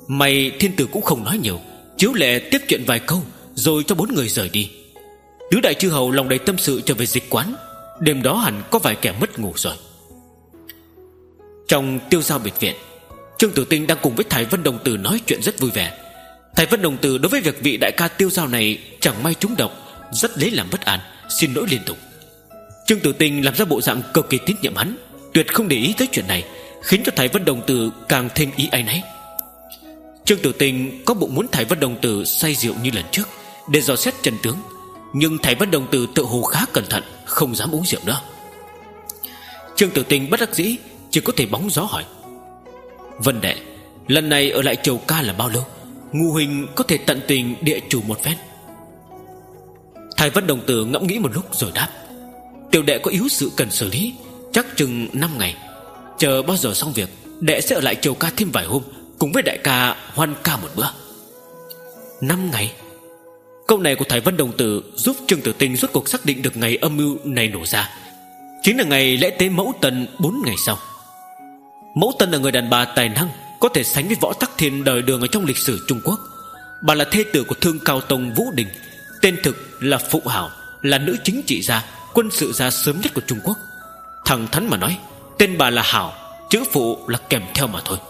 May thiên tử cũng không nói nhiều, chiếu lệ tiếp chuyện vài câu rồi cho bốn người rời đi. Tứ đại chư hầu lòng đầy tâm sự trở về dịch quán. Đêm đó hẳn có vài kẻ mất ngủ rồi. Trong Tiêu Giao biệt viện, Trương Tử Tinh đang cùng với Thái Vân Đồng Tử nói chuyện rất vui vẻ. Thái Vân Đồng Tử đối với việc vị đại ca Tiêu Giao này chẳng may trúng độc rất lấy làm bất an, xin lỗi liên tục. Trương Tử Tinh làm ra bộ dạng cực kỳ tín nhiệm hắn, tuyệt không để ý tới chuyện này, khiến cho Thái Vân Đồng Tử càng thêm ý áy náy. Trương Tử Tinh có bụng muốn Thái Vân Đồng Tử say rượu như lần trước để dò xét chân tướng, nhưng Thái Vân Đồng Tử tự hồ khá cẩn thận, không dám uống rượu nữa. Trương Tử Tinh bất đắc dĩ chỉ có thể bóng gió hỏi: Vân đệ, lần này ở lại Triều Ca là bao lâu? Ngu huynh có thể tận tình địa chủ một phen. Thái Vân Đồng Tử ngẫm nghĩ một lúc rồi đáp: Tiểu đệ có yếu sự cần xử lý, chắc chừng năm ngày. Chờ bao giờ xong việc, đệ sẽ ở lại Triều Ca thêm vài hôm, cùng với đại ca hoan ca một bữa. Năm ngày? Câu này của Thái Vân Đồng Tử giúp Trương Tử Tinh rốt cuộc xác định được ngày âm mưu này nổ ra, chính là ngày lễ tế Mẫu Tân bốn ngày sau. Mẫu Tân là người đàn bà tài năng, có thể sánh với Võ Tắc Thiên đời Đường ở trong lịch sử Trung Quốc. Bà là thê tử của Thương Cao Tông Vũ Đình, tên thực là Phụ Hảo, là nữ chính trị gia, quân sự gia sớm nhất của Trung Quốc. Thẳng thắn mà nói, tên bà là Hảo, chữ Phụ là kèm theo mà thôi.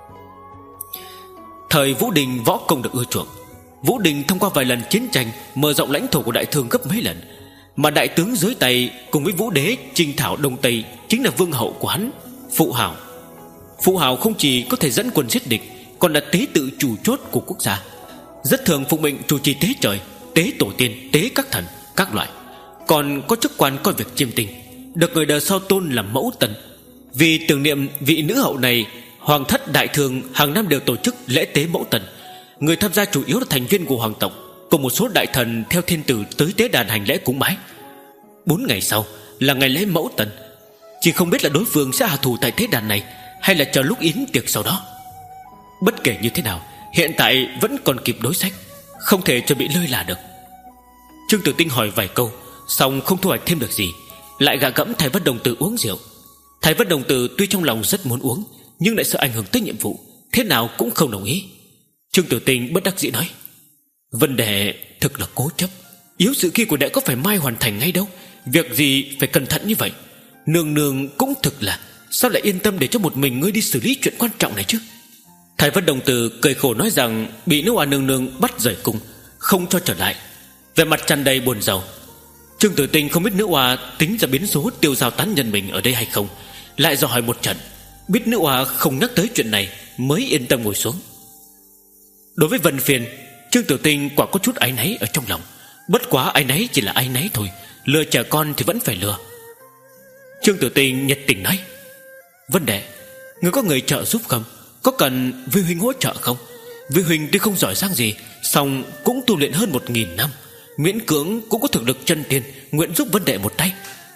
Thời Vũ Đình võ công được ưa chuộng. Vũ Đình thông qua vài lần chiến tranh mở rộng lãnh thổ của Đại Thương gấp mấy lần, mà đại tướng dưới tay cùng với Vũ Đế chinh thảo Đông Tây chính là vương hậu của hắn, Phụ Hảo. Phụ Hảo không chỉ có thể dẫn quân giết địch, còn là tế tự chủ chốt của quốc gia, rất thường phục mệnh chủ trì tế trời, tế tổ tiên, tế các thần các loại, còn có chức quan coi việc chiêm tinh, được người đời sau tôn làm Mẫu Tân. Vì tưởng niệm vị nữ hậu này, Hoàng thất Đại Thương hàng năm đều tổ chức lễ tế Mẫu Tân. Người tham gia chủ yếu là thành viên của hoàng tộc, cùng một số đại thần theo thiên tử tới tế đàn hành lễ cúng bái. Bốn ngày sau là ngày lễ Mẫu Tân. Chỉ không biết là đối phương sẽ hạ thủ tại tế đàn này, hay là chờ lúc yến tiệc sau đó. Bất kể như thế nào, hiện tại vẫn còn kịp đối sách, không thể cho bị lơi là được. Trương Tử Tinh hỏi vài câu, xong không thu hoạch thêm được gì, lại gạ gẫm Thái Vân Đồng Tử uống rượu. Thái Vân Đồng Tử tuy trong lòng rất muốn uống, nhưng lại sợ ảnh hưởng tới nhiệm vụ, thế nào cũng không đồng ý. Trương Tử Tinh bất đắc dĩ nói: Vân đệ thực là cố chấp, yếu sự kia của đệ có phải mai hoàn thành ngay đâu, việc gì phải cẩn thận như vậy. Nương nương cũng thực là, sao lại yên tâm để cho một mình ngươi đi xử lý chuyện quan trọng này chứ? Thái Vân Đồng Tử cười khổ nói rằng bị nữ oa nương nương bắt rời cung, không cho trở lại, vẻ mặt tràn đầy buồn rầu. Trương Tử Tinh không biết nữ oa tính ra biến số Tiêu Giao tán nhân mình ở đây hay không, lại dò hỏi một trận, biết nữ oa không nhắc tới chuyện này mới yên tâm ngồi xuống. Đối với Vân Phiền, Trương Tử Tinh quả có chút áy náy ở trong lòng, bất quá áy náy chỉ là áy náy thôi, lừa trẻ con thì vẫn phải lừa. Trương Tử Tinh nhiệt tình nói: Vân đệ, người có người trợ giúp không? Có cần Vi huynh hỗ trợ không? Vi huynh tuy không giỏi giang gì, song cũng tu luyện hơn một nghìn năm, miễn cưỡng cũng có thực lực chân tiên, nguyện giúp Vân đệ một tay.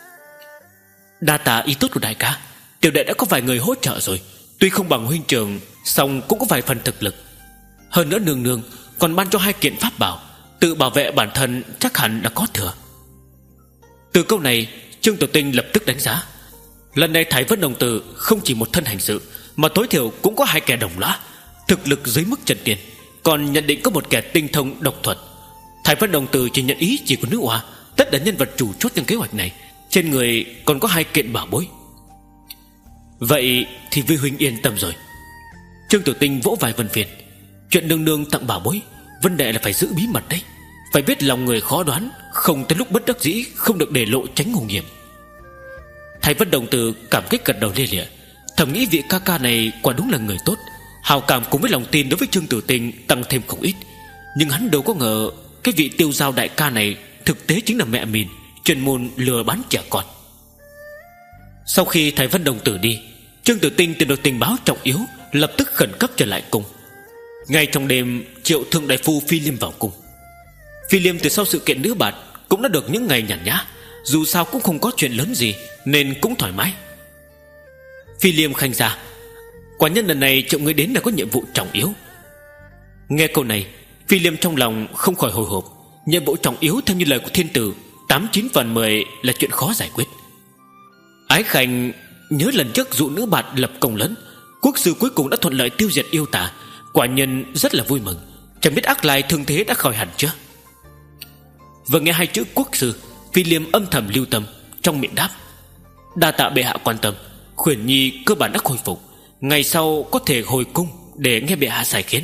Đa tạ ý tốt của đại ca, tiểu đệ đã có vài người hỗ trợ rồi, tuy không bằng huynh trưởng, song cũng có vài phần thực lực. Hơn nữa nương nương còn ban cho hai kiện pháp bảo, tự bảo vệ bản thân chắc hẳn đã có thừa. Từ câu này, Trương Tử Tinh lập tức đánh giá, lần này Thái Vân Đồng Tử không chỉ một thân hành sự, mà tối thiểu cũng có hai kẻ đồng lõa, thực lực dưới mức chân tiền, còn nhận định có một kẻ tinh thông độc thuật. Thái Vân Đồng Tử chỉ nhận ý chỉ của nữ oa, tất là nhân vật chủ chốt trong kế hoạch này, trên người còn có hai kiện bảo bối. Vậy thì Vi huynh yên tâm rồi. Trương Tử Tinh vỗ vai Vân Phiền: Chuyện nương nương tặng bảo bối, Vân đệ là phải giữ bí mật đấy, phải biết lòng người khó đoán, không tới lúc bất đắc dĩ không được để lộ, tránh hung hiểm. Thái Vân Đồng Tử cảm kích gật đầu lia lịa, thầm nghĩ vị ca ca này quả đúng là người tốt, hào cảm cùng với lòng tin đối với Trương Tử Tinh tăng thêm không ít. Nhưng hắn đâu có ngờ cái vị Tiêu Giao đại ca này thực tế chính là mẹ mìn, chuyên môn lừa bán trẻ con. Sau khi Thái Vân Đồng Tử đi, Trương Tử Tinh tìm được tình báo trọng yếu, lập tức khẩn cấp trở lại cung. Ngay trong đêm, triệu thượng đại phu Phi Liêm vào cung. Phi Liêm từ sau sự kiện nữ bạt cũng đã được những ngày nhàn nhã, dù sao cũng không có chuyện lớn gì nên cũng thoải mái. Phi Liêm khanh ra, quả nhân lần này triệu người đến là có nhiệm vụ trọng yếu. Nghe câu này, Phi Liêm trong lòng không khỏi hồi hộp. Nhiệm vụ trọng yếu theo như lời của thiên tử, tám chín phần mười là chuyện khó giải quyết. Ái khanh nhớ lần trước dụ nữ bạt lập công lớn, quốc sư cuối cùng đã thuận lợi tiêu diệt yêu tà, Quả nhân rất là vui mừng. Chẳng biết Ác Lai thương thế đã khỏi hẳn chưa? Vừa nghe hai chữ quốc sư, Phi Liêm âm thầm lưu tâm, trong miệng đáp: đa tạ bệ hạ quan tâm. Khuyển nhi cơ bản đã khôi phục, ngày sau có thể hồi cung để nghe bệ hạ sai khiến.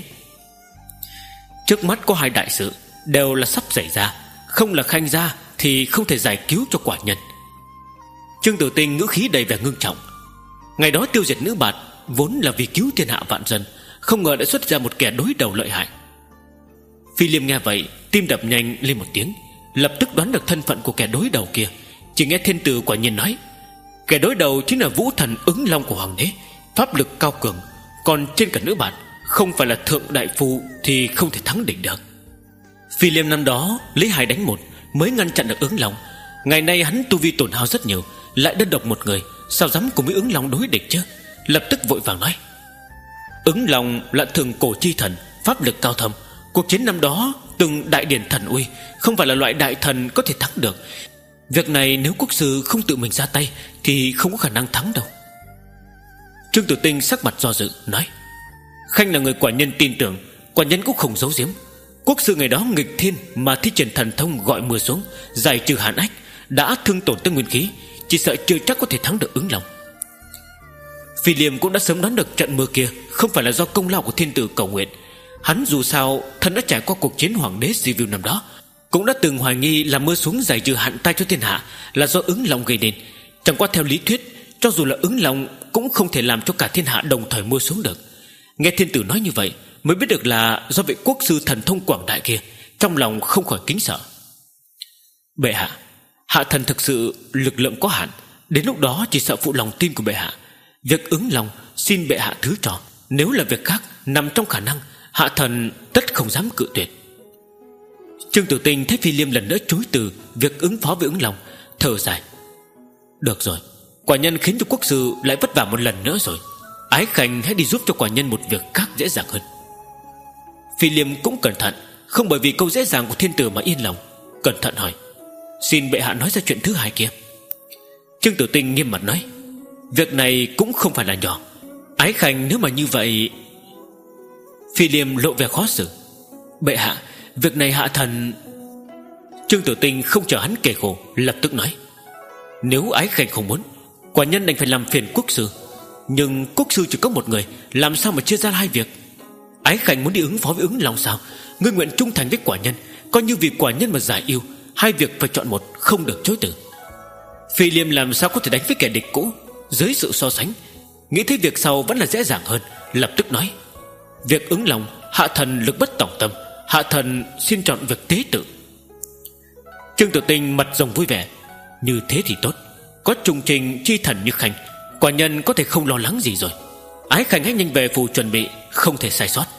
Trước mắt có hai đại sự đều là sắp xảy ra, không là Khanh gia thì không thể giải cứu cho quả nhân. Trương Tử Tinh ngữ khí đầy vẻ ngưng trọng. Ngày đó tiêu diệt nữ bạt vốn là vì cứu thiên hạ vạn dân, không ngờ đã xuất ra một kẻ đối đầu lợi hại. Phi Liêm nghe vậy, tim đập nhanh lên một tiếng, lập tức đoán được thân phận của kẻ đối đầu kia. Chỉ nghe thiên tử quả nhiên nói: kẻ đối đầu chính là vũ thần Ứng Long của hoàng đế, pháp lực cao cường, còn trên cả nữ bạt, không phải là thượng đại phu thì không thể thắng địch được. Phi Liêm năm đó lấy hai đánh một mới ngăn chặn được Ứng Long. Ngày nay hắn tu vi tổn hao rất nhiều, lại đơn độc một người, sao dám cùng với Ứng Long đối địch chứ? Lập tức vội vàng nói: Ứng Long là thường cổ chi thần, pháp lực cao thâm. Cuộc chiến năm đó từng đại điển thần uy, không phải là loại đại thần có thể thắng được. Việc này nếu quốc sư không tự mình ra tay thì không có khả năng thắng đâu. Trương Tử Tinh sắc mặt do dự nói: Khanh là người quả nhân tin tưởng, quả nhân cũng không giấu giếm. Quốc sư ngày đó nghịch thiên mà thi triển thần thông gọi mưa xuống, giải trừ hàn ách, đã thương tổn tới nguyên khí, chỉ sợ chưa chắc có thể thắng được Ứng Long. Phi Liêm cũng đã sớm đoán được trận mưa kia không phải là do công lao của thiên tử cầu nguyện. Hắn dù sao thân đã trải qua cuộc chiến hoàng đế Sibiu năm đó, cũng đã từng hoài nghi là mưa xuống giải trừ hạn tai cho thiên hạ là do Ứng Long gây nên. Chẳng qua theo lý thuyết, cho dù là Ứng Long cũng không thể làm cho cả thiên hạ đồng thời mưa xuống được. Nghe thiên tử nói như vậy mới biết được là do vị quốc sư thần thông quảng đại kia, trong lòng không khỏi kính sợ. Bệ hạ, hạ thần thực sự lực lượng có hạn, đến lúc đó chỉ sợ phụ lòng tin của bệ hạ. Việc Ứng Long xin bệ hạ thứ cho, nếu là việc khác nằm trong khả năng, hạ thần tất không dám cự tuyệt. Trương Tử Tinh thấy Phi Liêm lần nữa chối từ việc ứng phó với Ứng Long, thở dài: Được rồi, quả nhân khiến cho quốc sư lại vất vả một lần nữa rồi. Ái Khanh hãy đi giúp cho quả nhân một việc khác dễ dàng hơn. Phi Liêm cũng cẩn thận, không bởi vì câu dễ dàng của thiên tử mà yên lòng, cẩn thận hỏi: Xin bệ hạ nói ra chuyện thứ hai kia. Trương Tử Tinh nghiêm mặt nói: Việc này cũng không phải là nhỏ. Ái Khanh nếu mà như vậy... Phi Liêm lộ vẻ khó xử: Bệ hạ, việc này hạ thần... Trương Tử Tinh không chờ hắn kể khổ, lập tức nói: Nếu Ái Khanh không muốn, quả nhân đành phải làm phiền quốc sư. Nhưng quốc sư chỉ có một người, làm sao mà chia ra hai việc? Ái Khanh muốn đi ứng phó với Ứng Long sao? Ngươi nguyện trung thành với quả nhân, coi như vì quả nhân mà giải yêu. Hai việc phải chọn một, không được chối từ. Phi Liêm làm sao có thể đánh với kẻ địch cũ? Dưới sự so sánh, nghĩ thấy việc sau vẫn là dễ dàng hơn, lập tức nói: Việc Ứng Long, hạ thần lực bất tòng tâm, hạ thần xin chọn việc tế tự. Trương Tử Tinh mặt rồng vui vẻ: Như thế thì tốt, có trùng trình chi thần như Khanh, quả nhân có thể không lo lắng gì rồi. Ái Khanh hãy nhanh về phủ chuẩn bị, không thể sai sót.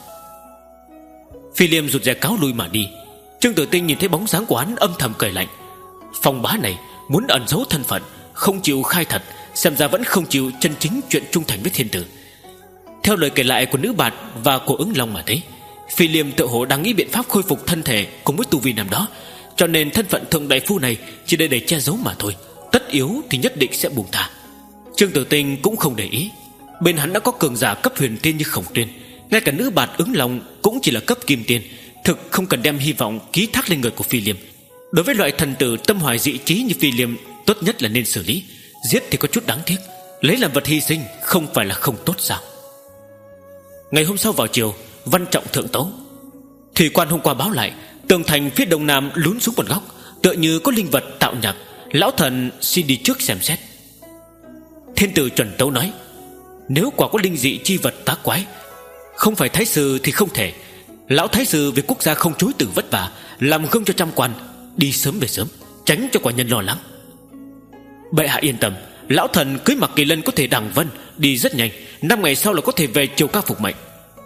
Phi Liêm rụt rè cáo lui mà đi. Trương Tử Tinh nhìn thấy bóng dáng của hắn âm thầm cười lạnh. Phong bá này muốn ẩn giấu thân phận, không chịu khai thật, xem ra vẫn không chịu chân chính chuyện trung thành với thiên tử. Theo lời kể lại của nữ bạt và của Ứng Long mà thấy, Phi Liêm tự hồ đang nghĩ biện pháp khôi phục thân thể cùng với tu vi năm đó, cho nên thân phận thượng đại phu này chỉ để để che giấu mà thôi. Tất yếu thì nhất định sẽ buông thả. Trương Tử Tinh cũng không để ý, bên hắn đã có cường giả cấp huyền tiên như Khổng Tuyên, ngay cả nữ bạt Ứng Long cũng chỉ là cấp kim tiên, thực không cần đem hy vọng ký thác lên người của Phi Liêm. Đối với loại thần tử tâm hoài dị trí như Phi Liêm, tốt nhất là nên xử lý. Giết thì có chút đáng tiếc, lấy làm vật hy sinh không phải là không tốt sao? Ngày hôm sau vào chiều, văn trọng thượng tấu. Thủy quan hôm qua báo lại, tường thành phía đông nam lún xuống một góc, tựa như có linh vật tạo nhạc. Lão thần xin đi trước xem xét. Thiên tử chuẩn tấu nói: Nếu quả có linh dị chi vật tác quái, không phải thái sư thì không thể. Lão thái sư vì quốc gia không chối từ vất vả, làm gương cho trăm quan, đi sớm về sớm, tránh cho quả nhân lo lắng. Bệ hạ yên tâm, lão thần cưới Mặc Kỳ Lân có thể đằng vân, đi rất nhanh, năm ngày sau là có thể về triều ca phục mệnh.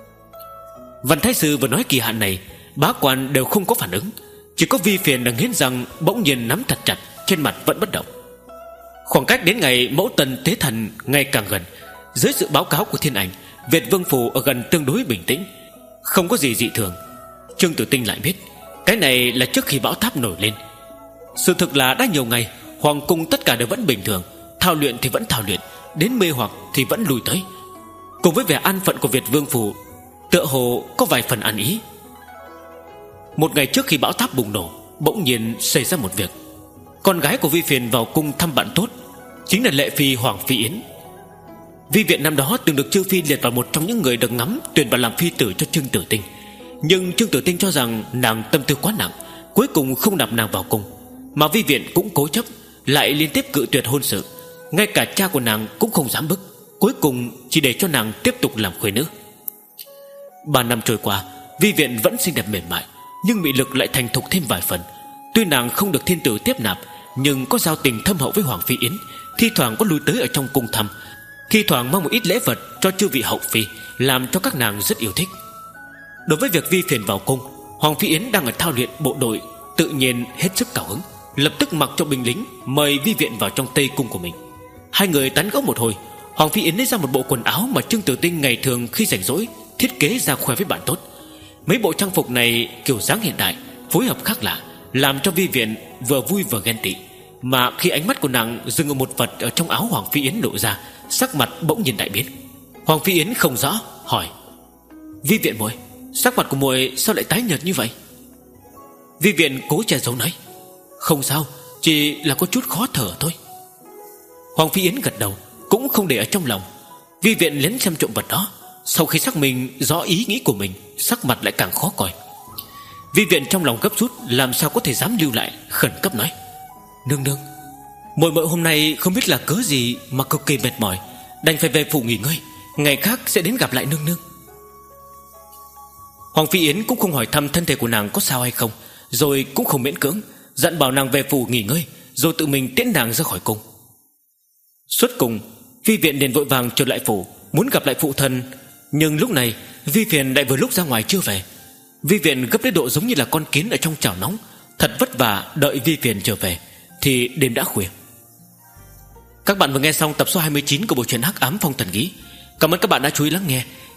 Văn thái sư vừa nói kỳ hạn này, bá quan đều không có phản ứng, chỉ có Vi Phiền đang nghiến răng, bỗng nhiên nắm thật chặt, trên mặt vẫn bất động. Khoảng cách đến ngày mẫu tân tế thần ngày càng gần. Dưới sự báo cáo của Thiên Ảnh, Việt Vương phủ ở gần tương đối bình tĩnh, không có gì dị thường. Trương Tử Tinh lại biết cái này là trước khi bão táp nổi lên. Sự thực là đã nhiều ngày, hoàng cung tất cả đều vẫn bình thường, thao luyện thì vẫn thao luyện, đến mê hoặc thì vẫn lùi tới. Cùng với vẻ an phận của Việt Vương phủ, tựa hồ có vài phần ăn ý. Một ngày trước khi bão táp bùng nổ, bỗng nhiên xảy ra một việc. Con gái của Vi Phiền vào cung thăm bạn tốt, chính là Lệ Phi Hoàng Phi Yến. Vi Viện năm đó từng được Trương Phi liệt vào một trong những người được ngắm tuyển vào làm phi tử cho Trương Tử Tinh. Nhưng Trương Tử Tinh cho rằng nàng tâm tư quá nặng, cuối cùng không nạp nàng vào cung. Mà Vi Viện cũng cố chấp, lại liên tiếp cự tuyệt hôn sự. Ngay cả cha của nàng cũng không dám bức, cuối cùng chỉ để cho nàng tiếp tục làm khuê nữ. Ba năm trôi qua, Vi Viện vẫn xinh đẹp mềm mại, nhưng mị lực lại thành thục thêm vài phần. Tuy nàng không được thiên tử tiếp nạp, nhưng có giao tình thâm hậu với Hoàng Phi Yến, thi thoảng có lui tới ở trong cung thăm, thi thoảng mang một ít lễ vật cho chư vị hậu phi, làm cho các nàng rất yêu thích. Đối với việc Vi Phiền vào cung, Hoàng Phi Yến đang ở thao luyện bộ đội, tự nhiên hết sức cao hứng, lập tức mặc cho binh lính mời Vi Viện vào trong tây cung của mình. Hai người tán gẫu một hồi, Hoàng Phi Yến lấy ra một bộ quần áo mà Trương Tử Tinh ngày thường khi rảnh rỗi thiết kế ra khoe với bạn tốt. Mấy bộ trang phục này kiểu dáng hiện đại, phối hợp khác lạ, làm cho Vi Viện vừa vui vừa ghen tị. Mà khi ánh mắt của nàng dừng ở một vật ở trong áo Hoàng Phi Yến lộ ra, sắc mặt bỗng nhiên đại biến. Hoàng Phi Yến không rõ hỏi: Vi Viện muội, sắc mặt của muội sao lại tái nhợt như vậy? Vi Viện cố che giấu nói: không sao, chỉ là có chút khó thở thôi. Hoàng Phi Yến gật đầu, cũng không để ở trong lòng. Vi Viện lén xem trộm vật đó, sau khi xác minh rõ ý nghĩ của mình, sắc mặt lại càng khó coi. Vi Viện trong lòng gấp rút, làm sao có thể dám lưu lại, khẩn cấp nói: nương nương, muội muội hôm nay không biết là cớ gì mà cực kỳ mệt mỏi, đành phải về phủ nghỉ ngơi, ngày khác sẽ đến gặp lại nương nương. Hoàng Phi Yến cũng không hỏi thăm thân thể của nàng có sao hay không, rồi cũng không miễn cưỡng, dặn bảo nàng về phủ nghỉ ngơi, rồi tự mình tiễn nàng ra khỏi cung. Xuất cung, Vi Viện liền vội vàng trở lại phủ, muốn gặp lại phụ thân. Nhưng lúc này Vi Phiền lại vừa lúc ra ngoài chưa về. Vi Viện gấp đến độ giống như là con kiến ở trong chảo nóng, thật vất vả đợi Vi Phiền trở về thì đêm đã khuya. Các bạn vừa nghe xong tập số hai mươi chín của bộ truyện Hắc Ám Phong Thần Ký. Cảm ơn các bạn đã chú ý lắng nghe.